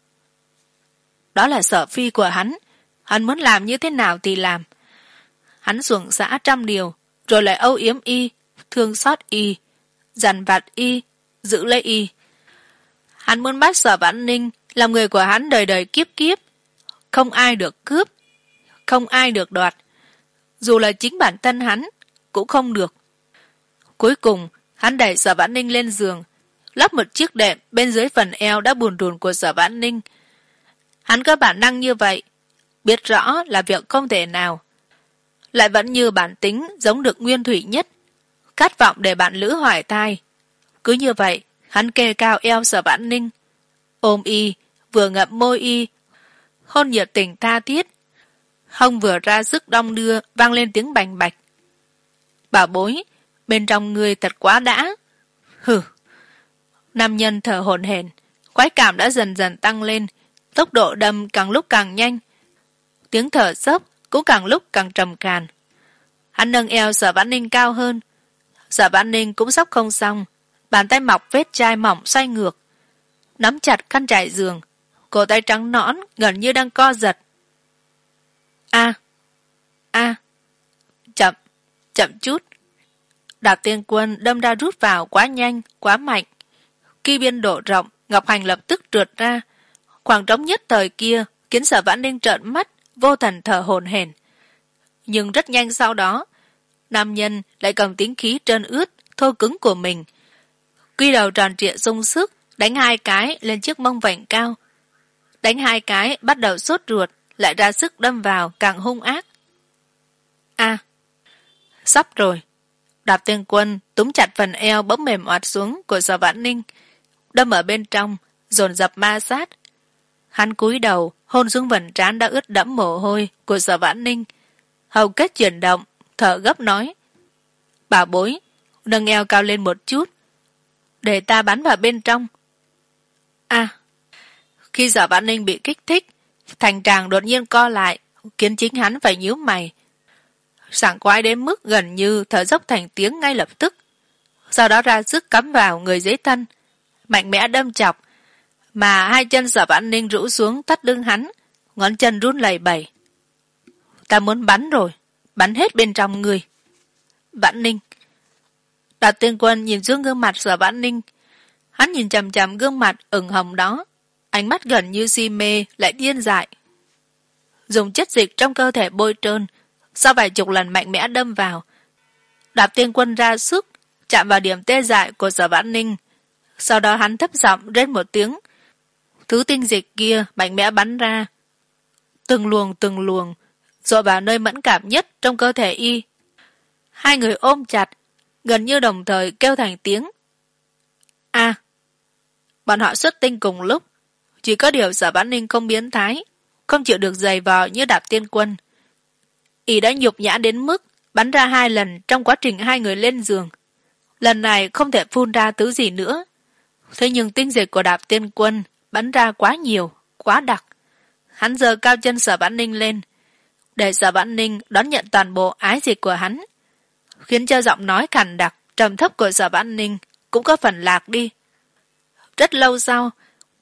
S2: Đó là sở phi của hắn, hắn muốn làm như thế nào thì làm. Hắn xuồng xã trăm điều, rồi lại âu yếm y, thương xót y, dằn vặt y, giữ lấy y. Hắn muốn bắt Sở Vãn Ninh làm người của hắn đời đời kiếp kiếp, không ai được cướp, không ai được đoạt, dù là chính bản thân hắn cũng không được. Cuối cùng hắn đẩy Sở Vãn Ninh lên giường, lắp một chiếc đệm bên dưới phần eo đã bùn rùn của Sở Vãn Ninh. Hắn có bản năng như vậy, biết rõ là việc không thể nào, lại vẫn như bản tính giống được nguyên thủy nhất, khát vọng để bạn lữ hoài thai. Cứ như vậy hắn kê cao eo Sở Vãn Ninh, ôm y, vừa ngậm môi y, hôn nhiệt tình tha thiết. Hông vừa ra sức đong đưa vang lên tiếng bành bạch. Bảo bối, bên trong người thật quá đã. Hừ. Nam nhân thở hổn hển, khoái cảm đã dần dần tăng lên, tốc độ đâm càng lúc càng nhanh, tiếng thở xấp cũng càng lúc càng trầm kàn. Hắn nâng eo Sở Vãn Ninh cao hơn. Sở Vãn Ninh cũng sắp không xong, bàn tay mọc vết chai mỏng xoay ngược, nắm chặt khăn trải giường, cổ tay trắng nõn gần như đang co giật. A, a, chậm, chậm chút. Đạp Tiên Quân đâm ra rút vào quá nhanh, quá mạnh. Khi biên độ rộng, Ngọc Hành lập tức trượt ra. Khoảng trống nhất thời kia khiến Sở Vãn Ninh trợn mắt, vô thần thở hổn hển. Nhưng rất nhanh sau đó, nam nhân lại cầm tính khí trơn ướt, thô cứng của mình, quy đầu tròn trịa sung sức, đánh hai cái lên chiếc mông vành cao. Đánh hai cái bắt đầu sốt ruột, lại ra sức đâm vào càng hung ác. A, sắp rồi. Đạp Tiên Quân túm chặt phần eo bỗng mềm oặt xuống của Sở Vãn Ninh, đâm ở bên trong, dồn dập ma sát. Hắn cúi đầu hôn xuống vầng trán đã ướt đẫm mồ hôi của Sở Vãn Ninh, hầu kết chuyển động, thở gấp nói: Bảo bối, nâng eo cao lên một chút, để ta bắn vào bên trong. A. Khi Sở Vãn Ninh bị kích thích, thành tràng đột nhiên co lại, khiến chính hắn phải nhíu mày, sảng khoái đến mức gần như thở dốc thành tiếng ngay lập tức. Sau đó ra sức cắm vào người dưới thân, mạnh mẽ đâm chọc, mà hai chân Sở Vãn Ninh rũ xuống thắt lưng hắn, ngón chân run lẩy bẩy. Ta muốn bắn rồi, bắn hết bên trong người. Vãn Ninh. Đạp Tiên Quân nhìn xuống gương mặt Sở Vãn Ninh, hắn nhìn chằm chằm gương mặt ửng hồng đó, ánh mắt gần như si mê lại điên dại. Dùng chất dịch trong cơ thể bôi trơn, sau vài chục lần mạnh mẽ đâm vào, Đạp Tiên Quân ra sức chạm vào điểm tê dại của Sở Vãn Ninh. Sau đó hắn thấp giọng rên một tiếng, thứ tinh dịch kia mạnh mẽ bắn ra, từng luồng từng luồng dội vào nơi mẫn cảm nhất trong cơ thể y. Hai người ôm chặt, gần như đồng thời kêu thành tiếng A. Bọn họ xuất tinh cùng lúc, chỉ có điều Sở Vãn Ninh không biến thái, không chịu được giày vò như Đạp Tiên Quân. Y đã nhục nhã đến mức bắn ra hai lần trong quá trình hai người lên giường. Lần này không thể phun ra thứ gì nữa. Thế nhưng tinh dịch của Đạp Tiên Quân bắn ra quá nhiều, quá đặc. Hắn giơ cao chân Sở Vãn Ninh lên, để Sở Vãn Ninh đón nhận toàn bộ ái dịch của hắn, khiến cho giọng nói khàn đặc, trầm thấp của Sở Vãn Ninh cũng có phần lạc đi. Rất lâu sau,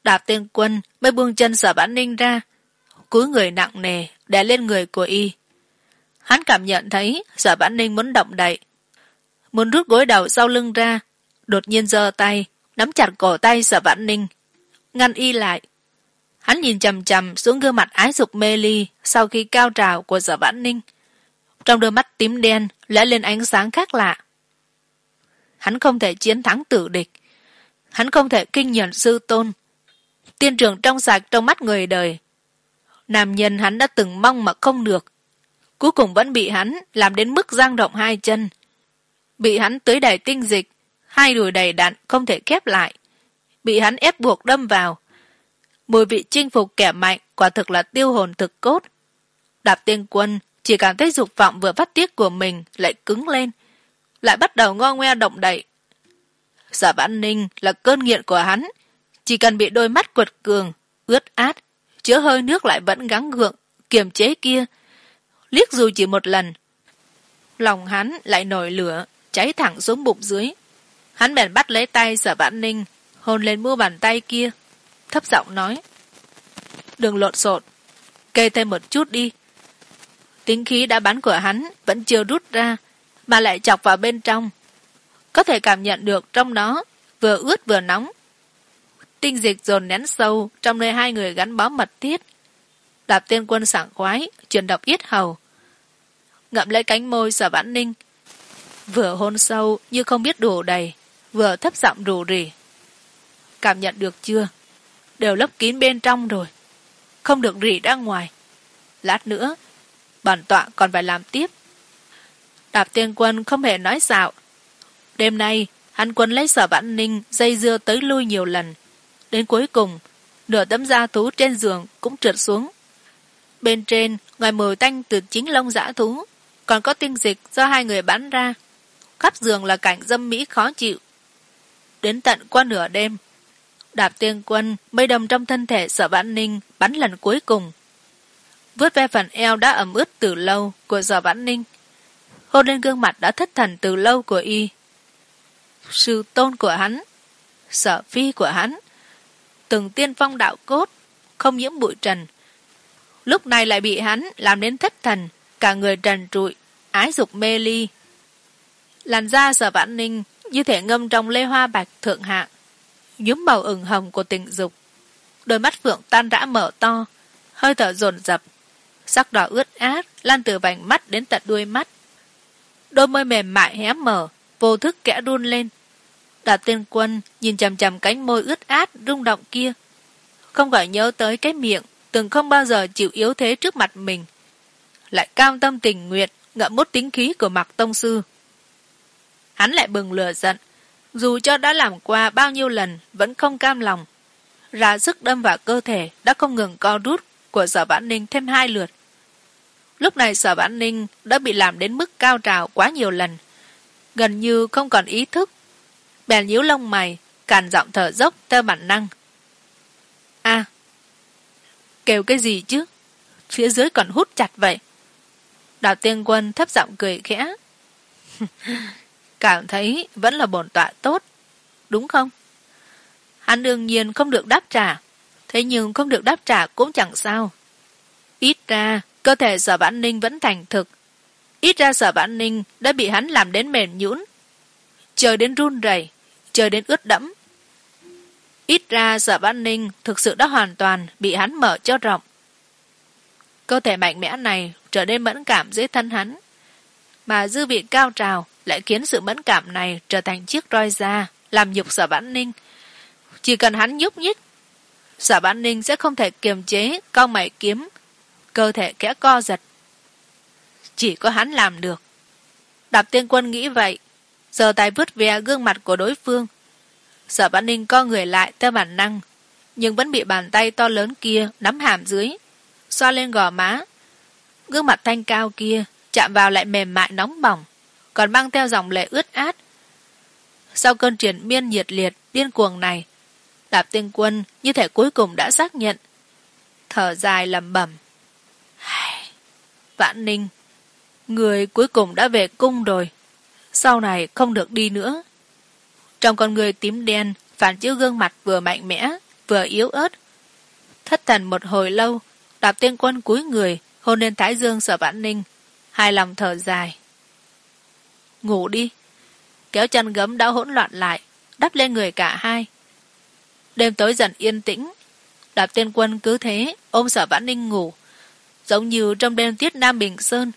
S2: Đạp Tiên Quân mới buông chân Sở Vãn Ninh ra, cúi người nặng nề đè lên người của y. Hắn cảm nhận thấy Sở Vãn Ninh muốn động đậy, muốn rút gối đầu sau lưng ra, đột nhiên giơ tay nắm chặt cổ tay Sở Vãn Ninh, ngăn y lại. Hắn nhìn chằm chằm xuống gương mặt ái dục mê ly sau khi cao trào của Sở Vãn Ninh, trong đôi mắt tím đen lóe lên ánh sáng khác lạ. Hắn không thể chiến thắng tử địch, hắn không thể kinh nhận sư tôn, tiên trường trong sạch trong mắt người đời. Nam nhân hắn đã từng mong mà không được, cuối cùng vẫn bị hắn làm đến mức dang rộng hai chân, bị hắn tưới đầy tinh dịch, hai đùi đầy đặn không thể khép lại, bị hắn ép buộc đâm vào. Mùi vị chinh phục kẻ mạnh quả thực là tiêu hồn thực cốt. Đạp Tiên Quân chỉ cảm thấy dục vọng vừa phát tiết của mình lại cứng lên, lại bắt đầu ngo ngoe động đậy. Sở Vãn Ninh là cơn nghiện của hắn, chỉ cần bị đôi mắt quật cường, ướt át, chứa hơi nước lại vẫn gắng gượng, kiềm chế kia, liếc dù chỉ một lần, lòng hắn lại nổi lửa, cháy thẳng xuống bụng dưới. Hắn bèn bắt lấy tay Sở Vãn Ninh, hôn lên mu bàn tay kia, thấp giọng nói: đừng lộn xộn, kê thêm một chút đi. Tính khí đã bắn của hắn vẫn chưa rút ra, mà lại chọc vào bên trong, có thể cảm nhận được trong đó vừa ướt vừa nóng. Tinh dịch dồn nén sâu trong nơi hai người gắn bó mật thiết. Đạp Tiên Quân sảng khoái chuyển động yết hầu, ngậm lấy cánh môi Sở Vãn Ninh, vừa hôn sâu như không biết đủ đầy, vừa thấp giọng rủ rỉ: cảm nhận được chưa, đều lấp kín bên trong rồi, không được rỉ ra ngoài. Lát nữa bản tọa còn phải làm tiếp. Đạp Tiên Quân không hề nói xạo. Đêm nay hắn quấn lấy Sở Vãn Ninh dây dưa tới lui nhiều lần, đến cuối cùng nửa tấm da thú trên giường cũng trượt xuống. Bên trên ngoài mùi tanh từ chính lông dã thú, còn có tinh dịch do hai người bắn ra, khắp giường là cảnh dâm mỹ khó chịu. Đến tận qua nửa đêm, Đạp Tiên Quân mới đâm trong thân thể Sở Vãn Ninh bắn lần cuối cùng, vuốt ve phần eo đã ẩm ướt từ lâu của Sở Vãn Ninh, hôn lên gương mặt đã thất thần từ lâu của y. Sư tôn của hắn, Sở phi của hắn, từng tiên phong đạo cốt, không nhiễm bụi trần, lúc này lại bị hắn làm đến thất thần, cả người trần trụi, ái dục mê ly. Làn da Sở Vãn Ninh như thể ngâm trong lê hoa bạch thượng hạng, nhuốm màu ửng hồng của tình dục. Đôi mắt phượng tan rã mở to, hơi thở dồn dập, sắc đỏ ướt át lan từ vành mắt đến tận đuôi mắt. Đôi môi mềm mại hé mở, vô thức kẽ run lên. Đạp Tiên Quân nhìn chằm chằm cánh môi ướt át rung động kia, không khỏi nhớ tới cái miệng từng không bao giờ chịu yếu thế trước mặt mình, lại cam tâm tình nguyện ngậm mút tính khí của Mạc tông sư. Hắn lại bừng lửa giận, dù cho đã làm qua bao nhiêu lần vẫn không cam lòng, ra sức đâm vào cơ thể đã không ngừng co rút của Sở Vãn Ninh thêm hai lượt. Lúc này Sở Vãn Ninh đã bị làm đến mức cao trào quá nhiều lần, gần như không còn ý thức, bèn nhíu lông mày, càn giọng thở dốc theo bản năng. A, à, kêu cái gì chứ, phía dưới còn hút chặt vậy. Đào Tiên Quân thấp giọng cười khẽ. Cảm thấy vẫn là bổn tọa tốt, đúng không? Hắn đương nhiên không được đáp trả, thế nhưng không được đáp trả cũng chẳng sao. Ít ra cơ thể Sở Vãn Ninh vẫn thành thực, ít ra Sở Vãn Ninh đã bị hắn làm đến mềm nhũn, chờ đến run rẩy, chờ đến ướt đẫm. Ít ra Sở Vãn Ninh thực sự đã hoàn toàn bị hắn mở cho rộng. Cơ thể mạnh mẽ này trở nên mẫn cảm dưới thân hắn, mà dư vị cao trào lại khiến sự mẫn cảm này trở thành chiếc roi da làm nhục Sở Vãn Ninh. Chỉ cần hắn nhúc nhích, Sở Vãn Ninh sẽ không thể kiềm chế cau mày kiếm, cơ thể khẽ co giật. Chỉ có hắn làm được. Đạp Tiên Quân nghĩ vậy, giơ tay vuốt ve gương mặt của đối phương. Sở Vãn Ninh co người lại theo bản năng, nhưng vẫn bị bàn tay to lớn kia nắm hàm dưới, xoa lên gò má. Gương mặt thanh cao kia chạm vào lại mềm mại nóng bỏng, còn mang theo dòng lệ ướt át. Sau cơn triền miên nhiệt liệt điên cuồng này, Đạp Tiên Quân như thể cuối cùng đã xác nhận, thở dài lẩm bẩm. Vãn Ninh, người cuối cùng đã về cung rồi, sau này không được đi nữa. Trong con người tím đen phản chiếu gương mặt vừa mạnh mẽ vừa yếu ớt. Thất thần một hồi lâu, Đạp Tiên Quân cúi người hôn lên thái dương Sở Vãn Ninh, hài lòng thở dài. Ngủ đi. Kéo chăn gấm đã hỗn loạn lại, đắp lên người cả hai. Đêm tối dần yên tĩnh, Đạp Tiên Quân cứ thế ôm Sở Vãn Ninh ngủ, giống như trong đêm tiết Nam Bình Sơn.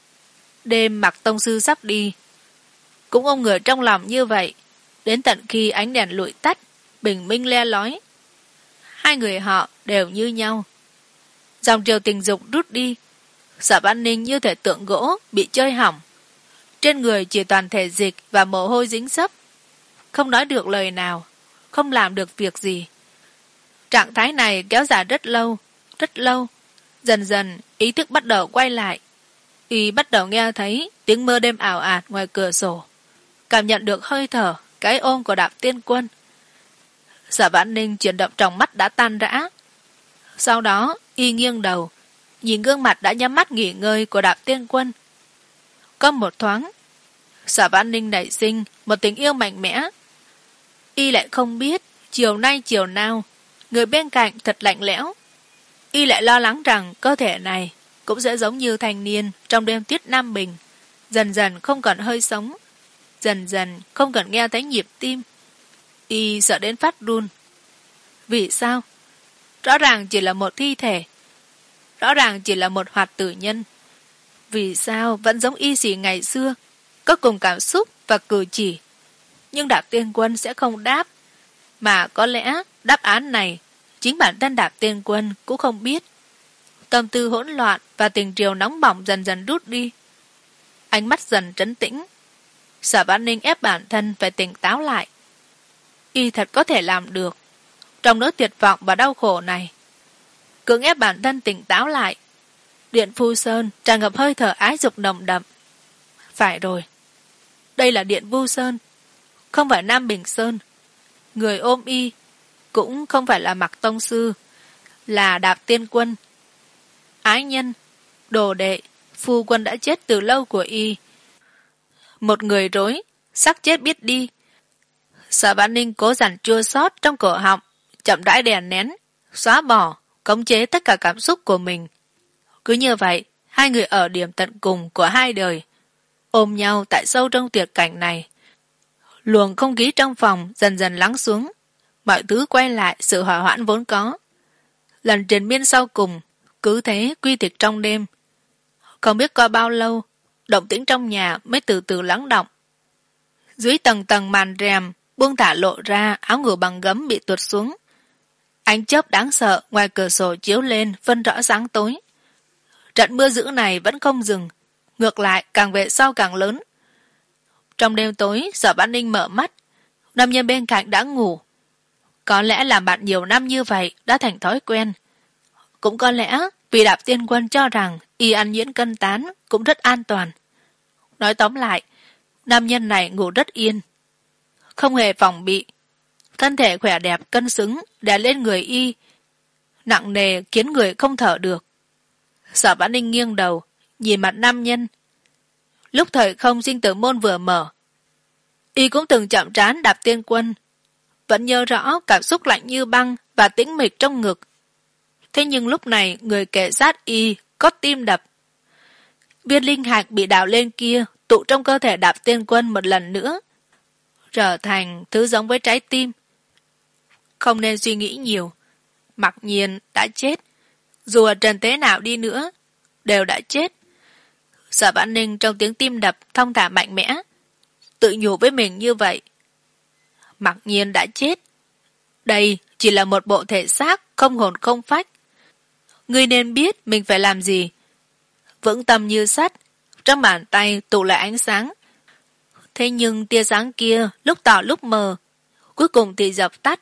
S2: Đêm Mạc Tông Sư sắp đi, cũng ôm người trong lòng như vậy, đến tận khi ánh đèn lụi tắt, bình minh le lói. Hai người họ đều như nhau. Dòng triều tình dục rút đi, Sở Vãn Ninh như thể tượng gỗ bị chơi hỏng. Trên người chỉ toàn thể dịch và mồ hôi dính xấp, không nói được lời nào, không làm được việc gì. Trạng thái này kéo dài rất lâu, rất lâu. Dần dần ý thức bắt đầu quay lại. Y bắt đầu nghe thấy tiếng mưa đêm ảo ạt ngoài cửa sổ, cảm nhận được hơi thở, cái ôm của Đạp Tiên Quân. Sở Vãn Ninh chuyển động trong mắt đã tan rã. Sau đó y nghiêng đầu, nhìn gương mặt đã nhắm mắt nghỉ ngơi của Đạp Tiên Quân. Có một thoáng, Sở Vãn Ninh nảy sinh một tình yêu mạnh mẽ. Y lại không biết chiều nay chiều nào người bên cạnh thật lạnh lẽo. Y lại lo lắng rằng cơ thể này cũng sẽ giống như thanh niên trong đêm tuyết Nam Bình, dần dần không còn hơi sống, dần dần không còn nghe thấy nhịp tim. Y sợ đến phát run. Vì sao? Rõ ràng chỉ là một thi thể, rõ ràng chỉ là một hoạt tử nhân. Vì sao vẫn giống y xì ngày xưa, có cùng cảm xúc và cử chỉ? Nhưng Đạp Tiên Quân sẽ không đáp, mà có lẽ đáp án này chính bản thân Đạp Tiên Quân cũng không biết. Tâm tư hỗn loạn và tình triều nóng bỏng dần dần rút đi. Ánh mắt dần trấn tĩnh. Sở Vãn Ninh ép bản thân phải tỉnh táo lại. Y thật có thể làm được. Trong nỗi tuyệt vọng và đau khổ này, cưỡng ép bản thân tỉnh táo lại. Điện Phu Sơn tràn ngập hơi thở ái dục nồng đậm. Phải rồi, đây là Điện Vu Sơn, không phải Nam Bình Sơn. Người ôm y cũng không phải là Mạc Tông Sư, là Đạp Tiên Quân. Ái nhân, đồ đệ, phu quân đã chết từ lâu của y. Một người rối, xác chết biết đi. Sở Vãn Ninh cố dằn chua xót trong cổ họng, chậm rãi đè nén, xóa bỏ, khống chế tất cả cảm xúc của mình. Cứ như vậy, hai người ở điểm tận cùng của hai đời, ôm nhau tại sâu trong tuyệt cảnh này. Luồng không khí trong phòng dần dần lắng xuống, mọi thứ quay lại sự hỏa hoãn vốn có. Lần triền miên sau cùng, cứ thế quy tịch trong đêm. Không biết qua bao lâu, động tĩnh trong nhà mới từ từ lắng động. Dưới tầng tầng màn rèm, buông thả lộ ra áo ngủ bằng gấm bị tuột xuống. Ánh chớp đáng sợ ngoài cửa sổ chiếu lên phân rõ sáng tối. Trận mưa dữ này vẫn không dừng, ngược lại càng về sau càng lớn. Trong đêm tối, Sở Vãn Ninh mở mắt, nam nhân bên cạnh đã ngủ. Có lẽ làm bạn nhiều năm như vậy đã thành thói quen. Cũng có lẽ vì Đạp Tiên Quân cho rằng y ăn nhuyễn cân tán cũng rất an toàn. Nói tóm lại, nam nhân này ngủ rất yên, không hề phòng bị. Thân thể khỏe đẹp cân xứng đè lên người y, nặng nề khiến người không thở được. Sở Vãn Ninh nghiêng đầu, nhìn mặt nam nhân. Lúc thời không sinh tử môn vừa mở, y cũng từng chạm trán Đạp Tiên Quân, vẫn nhớ rõ cảm xúc lạnh như băng và tĩnh mịch trong ngực. Thế nhưng lúc này người kề sát y có tim đập. Viên linh hạch bị đào lên kia tụ trong cơ thể Đạp Tiên Quân một lần nữa, trở thành thứ giống với trái tim. Không nên suy nghĩ nhiều. Mặc nhiên đã chết. Dù ở trần thế nào đi nữa, đều đã chết. Sở Vãn Ninh trong tiếng tim đập thong thả mạnh mẽ, tự nhủ với mình như vậy. Mặc nhiên đã chết. Đây chỉ là một bộ thể xác không hồn không phách. Ngươi nên biết mình phải làm gì. Vững tâm như sắt, trong bàn tay tụ lại ánh sáng. Thế nhưng tia sáng kia lúc tỏ lúc mờ, cuối cùng thì dập tắt.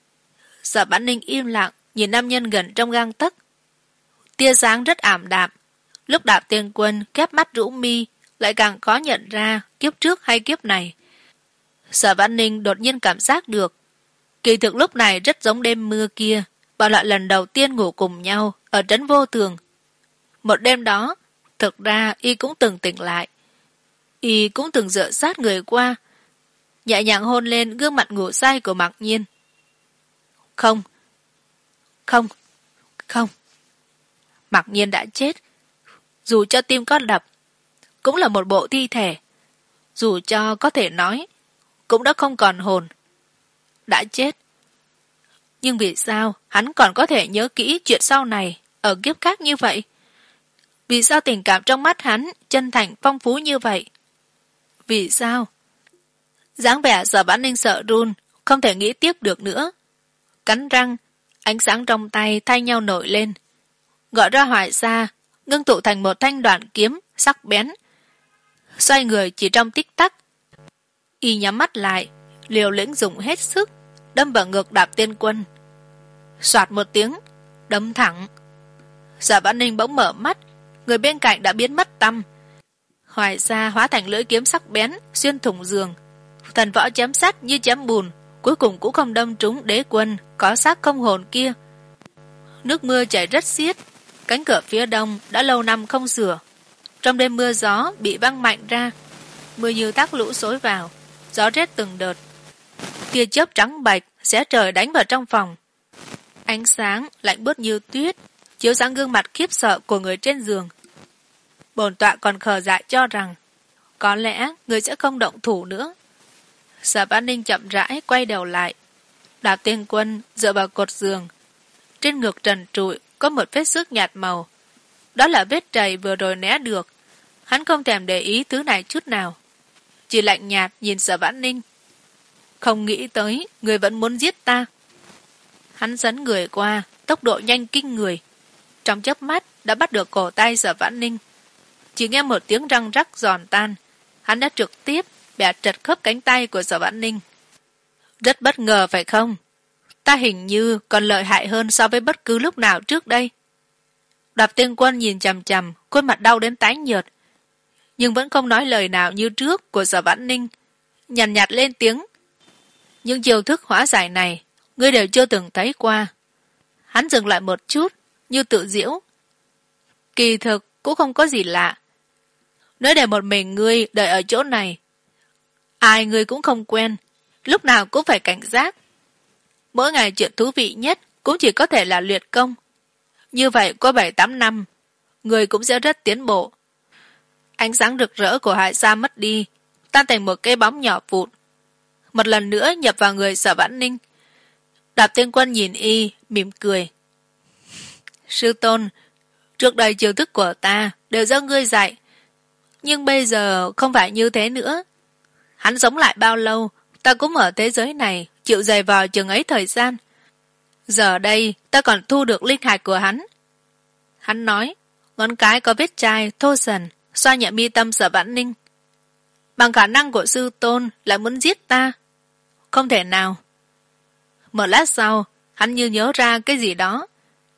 S2: Sở Vãn Ninh im lặng nhìn nam nhân gần trong gang tấc. Tia sáng rất ảm đạm. Lúc Đạp Tiên Quân khép mắt rũ mi, lại càng khó nhận ra kiếp trước hay kiếp này. Sở Vãn Ninh đột nhiên cảm giác được, kỳ thực lúc này rất giống đêm mưa kia, và loại lần đầu tiên ngủ cùng nhau ở trấn Vô Thường. Một đêm đó, thực ra y cũng từng tỉnh lại. Y cũng từng dựa sát người qua, nhẹ nhàng hôn lên gương mặt ngủ say của Mạc Nhiên. Không, Không, không. Mặc nhiên đã chết. Dù cho tim có đập, cũng là một bộ thi thể. Dù cho có thể nói, cũng đã không còn hồn. Đã chết. Nhưng vì sao hắn còn có thể nhớ kỹ chuyện sau này ở kiếp khác như vậy? Vì sao tình cảm trong mắt hắn chân thành phong phú như vậy? Vì sao? Dáng vẻ Sở Vãn Ninh sợ run, không thể nghĩ tiếp được nữa. Cắn răng, ánh sáng trong tay thay nhau nổi lên. Gọi ra Hoài Sa, ngưng tụ thành một thanh đoạn kiếm sắc bén. Xoay người chỉ trong tích tắc. Y nhắm mắt lại, liều lĩnh dùng hết sức, đâm vào ngực Đạp Tiên Quân. Soạt một tiếng, đâm thẳng. Sở Vãn Ninh bỗng mở mắt, người bên cạnh đã biến mất tăm. Hoài Sa hóa thành lưỡi kiếm sắc bén, xuyên thủng giường. Thần võ chém sắt như chém bùn, cuối cùng cũng không đâm trúng Đế Quân có xác không hồn kia. Nước mưa chảy rất xiết, cánh cửa phía đông đã lâu năm không sửa. Trong đêm mưa gió bị văng mạnh ra, mưa như thác lũ xối vào, gió rét từng đợt. Tia chớp trắng bạch xé trời đánh vào trong phòng. Ánh sáng lạnh buốt như tuyết chiếu sáng gương mặt khiếp sợ của người trên giường. Bổn tọa còn khờ dại cho rằng có lẽ người sẽ không động thủ nữa. Sở Vãn Ninh chậm rãi quay đầu lại. Đạp Tiên Quân dựa vào cột giường. Trên ngực trần trụi có một vết xước nhạt màu. Đó là vết trầy vừa rồi né được. Hắn không thèm để ý thứ này chút nào, chỉ lạnh nhạt nhìn Sở Vãn Ninh. Không nghĩ tới người vẫn muốn giết ta. Hắn dẫn người qua, tốc độ nhanh kinh người. Trong chớp mắt đã bắt được cổ tay Sở Vãn Ninh. Chỉ nghe một tiếng răng rắc giòn tan, hắn đã trực tiếp bẻ trật khớp cánh tay của Sở Vãn Ninh. Rất bất ngờ phải không? Ta hình như còn lợi hại hơn so với bất cứ lúc nào trước đây. Đạp Tiên Quân nhìn chằm chằm, khuôn mặt đau đến tái nhợt, nhưng vẫn không nói lời nào như trước của Sở Vãn Ninh. Nhàn nhạt, nhạt lên tiếng. Những chiêu thức hóa giải này, ngươi đều chưa từng thấy qua. Hắn dừng lại một chút, như tự giễu. Kỳ thực cũng không có gì lạ. Nếu để một mình ngươi đợi ở chỗ này, ai ngươi cũng không quen, lúc nào cũng phải cảnh giác. Mỗi ngày chuyện thú vị nhất cũng chỉ có thể là luyện công. Như vậy có bảy tám năm, người cũng sẽ rất tiến bộ. Ánh sáng rực rỡ của Hải Sa mất đi, tan thành một cái bóng nhỏ vụn. Một lần nữa nhập vào người Sở Vãn Ninh. Đạp Tiên Quân nhìn y, mỉm cười. Sư tôn, trước đây chiêu thức của ta đều do ngươi dạy, nhưng bây giờ không phải như thế nữa. Hắn sống lại bao lâu, ta cũng ở thế giới này chịu dày vò chừng ấy thời gian. Giờ đây ta còn thu được linh hạch của hắn. Hắn nói, ngón cái có vết chai thô sần xoa nhẹ mi tâm Sở Vãn Ninh. Bằng khả năng của sư tôn lại muốn giết ta? Không thể nào. Một lát sau, hắn như nhớ ra cái gì đó.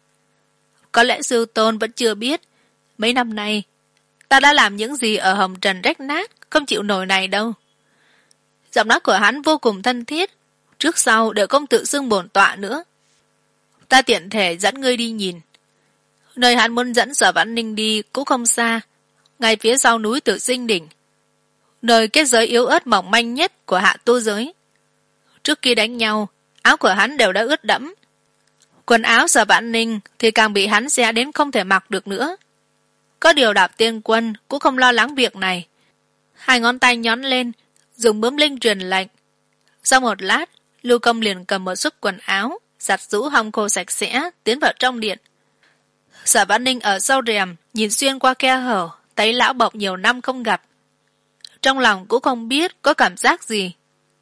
S2: Có lẽ sư tôn vẫn chưa biết, mấy năm nay ta đã làm những gì ở hồng trần rách nát, không chịu nổi này đâu. Giọng nói của hắn vô cùng thân thiết, trước sau đều không tự xưng bổn tọa nữa. Ta tiện thể dẫn ngươi đi nhìn. Nơi hắn muốn dẫn Sở Vãn Ninh đi cũng không xa, ngay phía sau núi Tử Sinh Đỉnh, nơi kết giới yếu ớt mỏng manh nhất của hạ tu giới. Trước khi đánh nhau, áo của hắn đều đã ướt đẫm. Quần áo Sở Vãn Ninh thì càng bị hắn xé đến không thể mặc được nữa. Có điều Đạp Tiên Quân cũng không lo lắng việc này. Hai ngón tay nhón lên, dùng bướm linh truyền lệnh. Sau một lát, Lưu Công liền cầm một suất quần áo, giặt rũ hong khô sạch sẽ, tiến vào trong điện. Sở Vãn Ninh ở sau rèm, nhìn xuyên qua khe hở, thấy lão bộc nhiều năm không gặp. Trong lòng cũng không biết có cảm giác gì.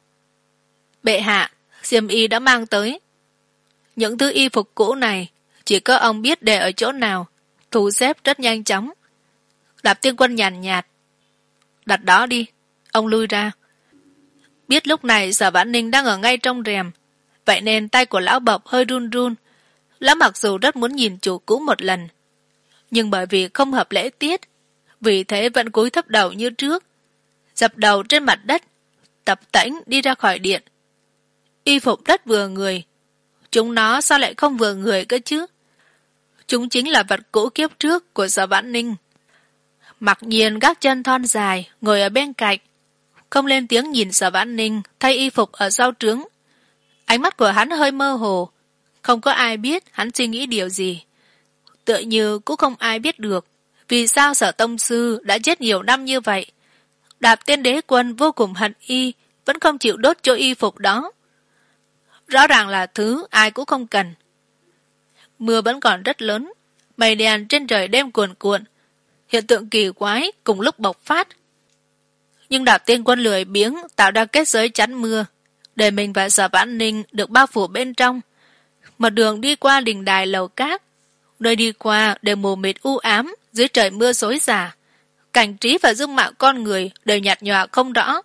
S2: Bệ hạ, xiêm y đã mang tới. Những thứ y phục cũ này, chỉ có ông biết để ở chỗ nào, thu xếp rất nhanh chóng. Đạp Tiên Quân nhàn nhạt, đặt đó đi. Ông lui ra. Biết lúc này Sở Vãn Ninh đang ở ngay trong rèm, vậy nên tay của lão bộc hơi run run. Lão mặc dù rất muốn nhìn chủ cũ một lần, nhưng bởi vì không hợp lễ tiết, vì thế vẫn cúi thấp đầu như trước, dập đầu trên mặt đất, tập tễnh đi ra khỏi điện. Y phục rất vừa người, chúng nó sao lại không vừa người cơ chứ? Chúng chính là vật cũ kiếp trước của Sở Vãn Ninh. Mặc nhiên gác chân thon dài, ngồi ở bên cạnh, không lên tiếng nhìn Sở Vãn Ninh thay y phục ở sau trướng. Ánh mắt của hắn hơi mơ hồ, Không có ai biết hắn suy nghĩ điều gì. Tựa như cũng không ai biết được vì sao Sở tông sư đã chết nhiều năm như vậy. Đạp Tiên Đế Quân vô cùng hận y, vẫn không chịu đốt chỗ y phục đó. Rõ ràng là thứ ai cũng không cần. Mưa vẫn còn rất lớn, mây đen trên trời đêm cuồn cuộn, hiện tượng kỳ quái cùng lúc bộc phát. Nhưng Đạp Tiên Quân lười biếng tạo ra kết giới chắn mưa, để mình và Sở Vãn Ninh được bao phủ bên trong. Một đường đi qua đình đài lầu cát, nơi đi qua đều mù mịt u ám dưới trời mưa xối xả. Cảnh trí và dung mạo con người đều nhạt nhòa không rõ.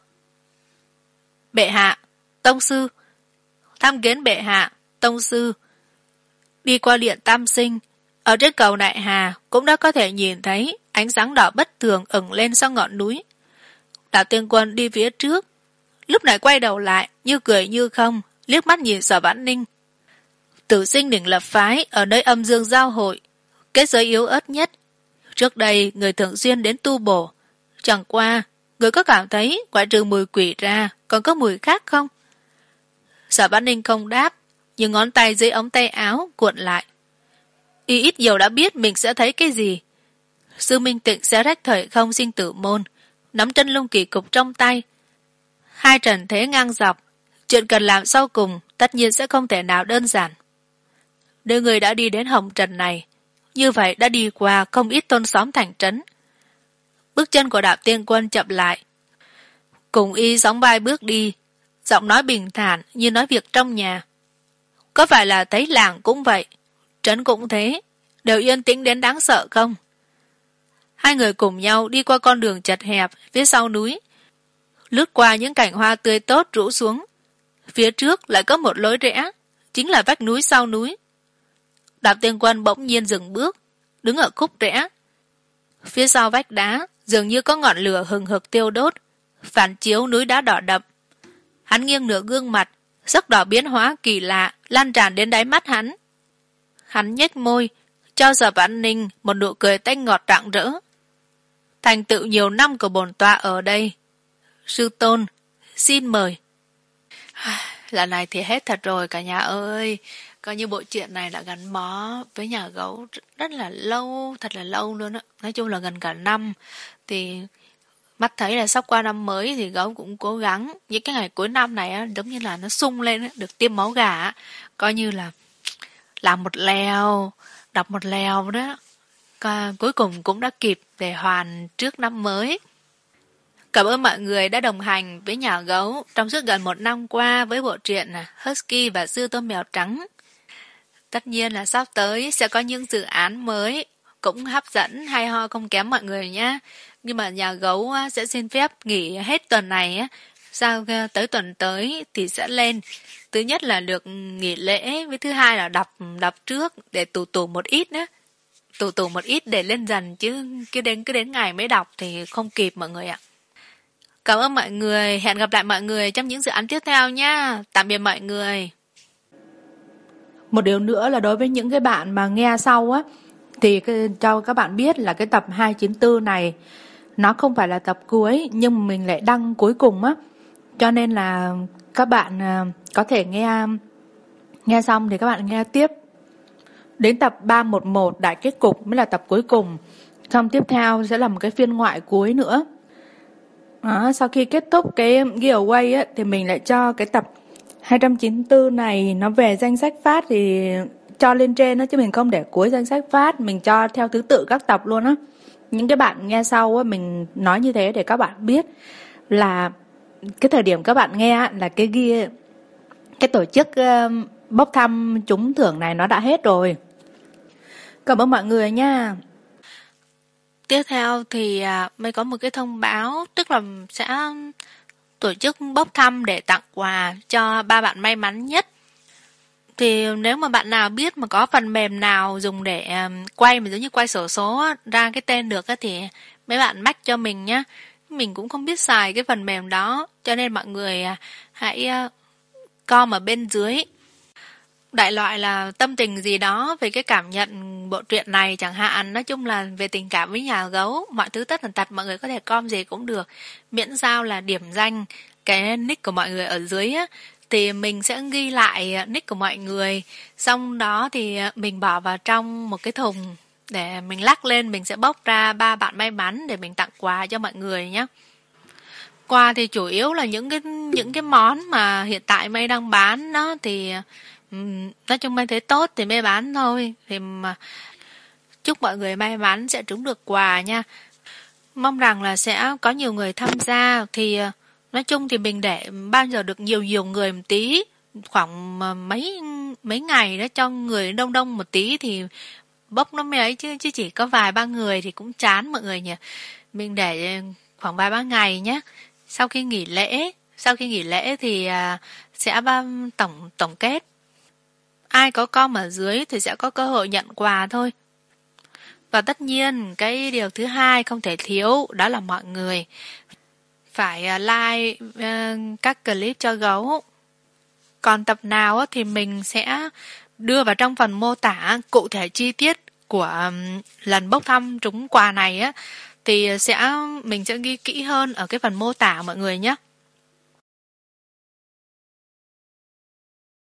S2: Bệ hạ, tông sư, tham kiến bệ hạ, tông sư. Đi qua điện Tam Sinh, ở trên cầu Đại Hà cũng đã có thể nhìn thấy ánh sáng đỏ bất thường ửng lên sau ngọn núi. Đạp Tiên Quân đi phía trước, lúc này quay đầu lại như cười như không, liếc mắt nhìn Sở Vãn Ninh. Tử Sinh đỉnh lập phái ở nơi âm dương giao hội, kết giới yếu ớt nhất. Trước đây người thường xuyên đến tu bổ, chẳng qua người có cảm thấy ngoại trừ mùi quỷ ra còn có mùi khác không? Sở Vãn Ninh không đáp, nhưng ngón tay dưới ống tay áo cuộn lại. Y ít nhiều đã biết mình sẽ thấy cái gì. Sư Minh Tịnh sẽ rách thời không sinh tử môn, nắm chân lung kỳ cục trong tay. Hai trần thế ngang dọc, chuyện cần làm sau cùng tất nhiên sẽ không thể nào đơn giản. Nếu người đã đi đến hồng trần này, như vậy đã đi qua không ít thôn xóm thành trấn. Bước chân của Đạp Tiên Quân chậm lại. Cùng y sóng vai bước đi, giọng nói bình thản như nói việc trong nhà. Có phải là thấy làng cũng vậy, trấn cũng thế, đều yên tĩnh đến đáng sợ không? Hai người cùng nhau đi qua con đường chật hẹp phía sau núi, lướt qua những cảnh hoa tươi tốt rũ xuống. Phía trước lại có một lối rẽ, chính là vách núi sau núi. Đạp Tiên Quân bỗng nhiên dừng bước, đứng ở khúc rẽ. Phía sau vách đá dường như có ngọn lửa hừng hực tiêu đốt, phản chiếu núi đá đỏ đậm. Hắn nghiêng nửa gương mặt, sắc đỏ biến hóa kỳ lạ lan tràn đến đáy mắt hắn. Hắn nhếch môi, cho Sở Vãn Ninh một nụ cười tanh ngọt rạng rỡ. Thành tựu nhiều năm của bổn tọa ở đây. Sư tôn, xin mời. Lần này thì hết thật rồi cả nhà ơi. Coi như bộ truyện này đã gắn bó với nhà gấu rất là lâu, thật là lâu luôn á. Nói chung là gần cả năm. Thì mắt thấy là sắp qua năm mới thì gấu cũng cố gắng. Những cái ngày cuối năm này á, giống như là nó sung lên á, được tiêm máu gà á. Coi như là làm một lèo, đọc một lèo đó. Coi, cuối cùng cũng đã kịp để hoàn trước năm mới. Cảm ơn mọi người đã đồng hành với nhà gấu trong suốt gần một năm qua với bộ truyện Husky và Sư Tôm Mèo Trắng. Tất nhiên là sắp tới sẽ có những dự án mới cũng hấp dẫn hay ho không kém mọi người nhé. Nhưng mà nhà gấu sẽ xin phép nghỉ hết tuần này, sau tới tuần tới thì sẽ lên. Thứ nhất là được nghỉ lễ, với thứ hai là đọc đọc trước để tù tù một ít nữa. Tù tù một ít để lên dần, chứ cứ đến cứ đến ngày mới đọc thì không kịp mọi người ạ. Cảm ơn mọi người, hẹn gặp lại mọi người trong những dự án tiếp theo nha. Tạm biệt mọi người.
S3: Một điều nữa là đối với những cái bạn mà nghe sau á, thì cho các bạn biết là cái tập hai chín tư này nó không phải là tập cuối, nhưng mình lại đăng cuối cùng á, cho nên là các bạn có thể nghe nghe xong thì các bạn nghe tiếp đến tập ba một một đại kết cục mới là tập cuối cùng. Xong tiếp theo sẽ là một cái phiên ngoại cuối nữa. Đó, sau khi kết thúc cái giveaway á, thì mình lại cho cái tập hai chín tư này nó về danh sách phát thì cho lên trên đó, chứ mình không để cuối danh sách phát, mình cho theo thứ tự các tập luôn á. Những cái bạn nghe sau á, mình nói như thế để các bạn biết là cái thời điểm các bạn nghe là cái ghi cái tổ chức uh, bốc thăm trúng thưởng này nó đã hết rồi. Cảm ơn mọi người nha.
S2: Tiếp theo thì à, mới có một cái thông báo, tức là sẽ tổ chức bốc thăm để tặng quà cho ba bạn may mắn nhất. Thì nếu mà bạn nào biết mà có phần mềm nào dùng để um, quay mà giống như quay sổ số ra cái tên được á, thì mấy bạn mách cho mình nhá. Mình cũng không biết xài cái phần mềm đó, cho nên mọi người uh, hãy uh, comment ở bên dưới đại loại là tâm tình gì đó về cái cảm nhận bộ truyện này chẳng hạn. Nói chung là về tình cảm với nhà gấu, mọi thứ tất tần tật mọi người có thể com gì cũng được, miễn sao là điểm danh cái nick của mọi người ở dưới á, thì mình sẽ ghi lại nick của mọi người, xong đó thì mình bỏ vào trong một cái thùng để mình lắc lên, mình sẽ bóc ra ba bạn may mắn để mình tặng quà cho mọi người nhé. Quà thì chủ yếu là những cái những cái món mà hiện tại May đang bán đó, thì um, nói chung May thấy tốt thì May bán thôi. Thì mà chúc mọi người may mắn sẽ trúng được quà nha. Mong rằng là sẽ có nhiều người tham gia. Thì nói chung thì mình để bao giờ được nhiều nhiều người một tí, khoảng mấy mấy ngày đó, cho người đông đông một tí thì bốc nó mới ấy, chứ chứ chỉ có vài ba người thì cũng chán mọi người nhỉ. Mình để khoảng vài ba ngày nhé. Sau khi nghỉ lễ, sau khi nghỉ lễ thì à, sẽ ba tổng tổng kết. Ai có com ở dưới thì sẽ có cơ hội nhận quà thôi. Và tất nhiên cái điều thứ hai không thể thiếu đó là mọi người phải uh, like uh, các clip cho gấu. Còn tập nào thì mình sẽ đưa vào trong phần mô tả cụ thể chi tiết của um, lần bốc thăm trúng quà này á, thì sẽ mình sẽ ghi kỹ hơn ở cái phần mô tả mọi người nhé.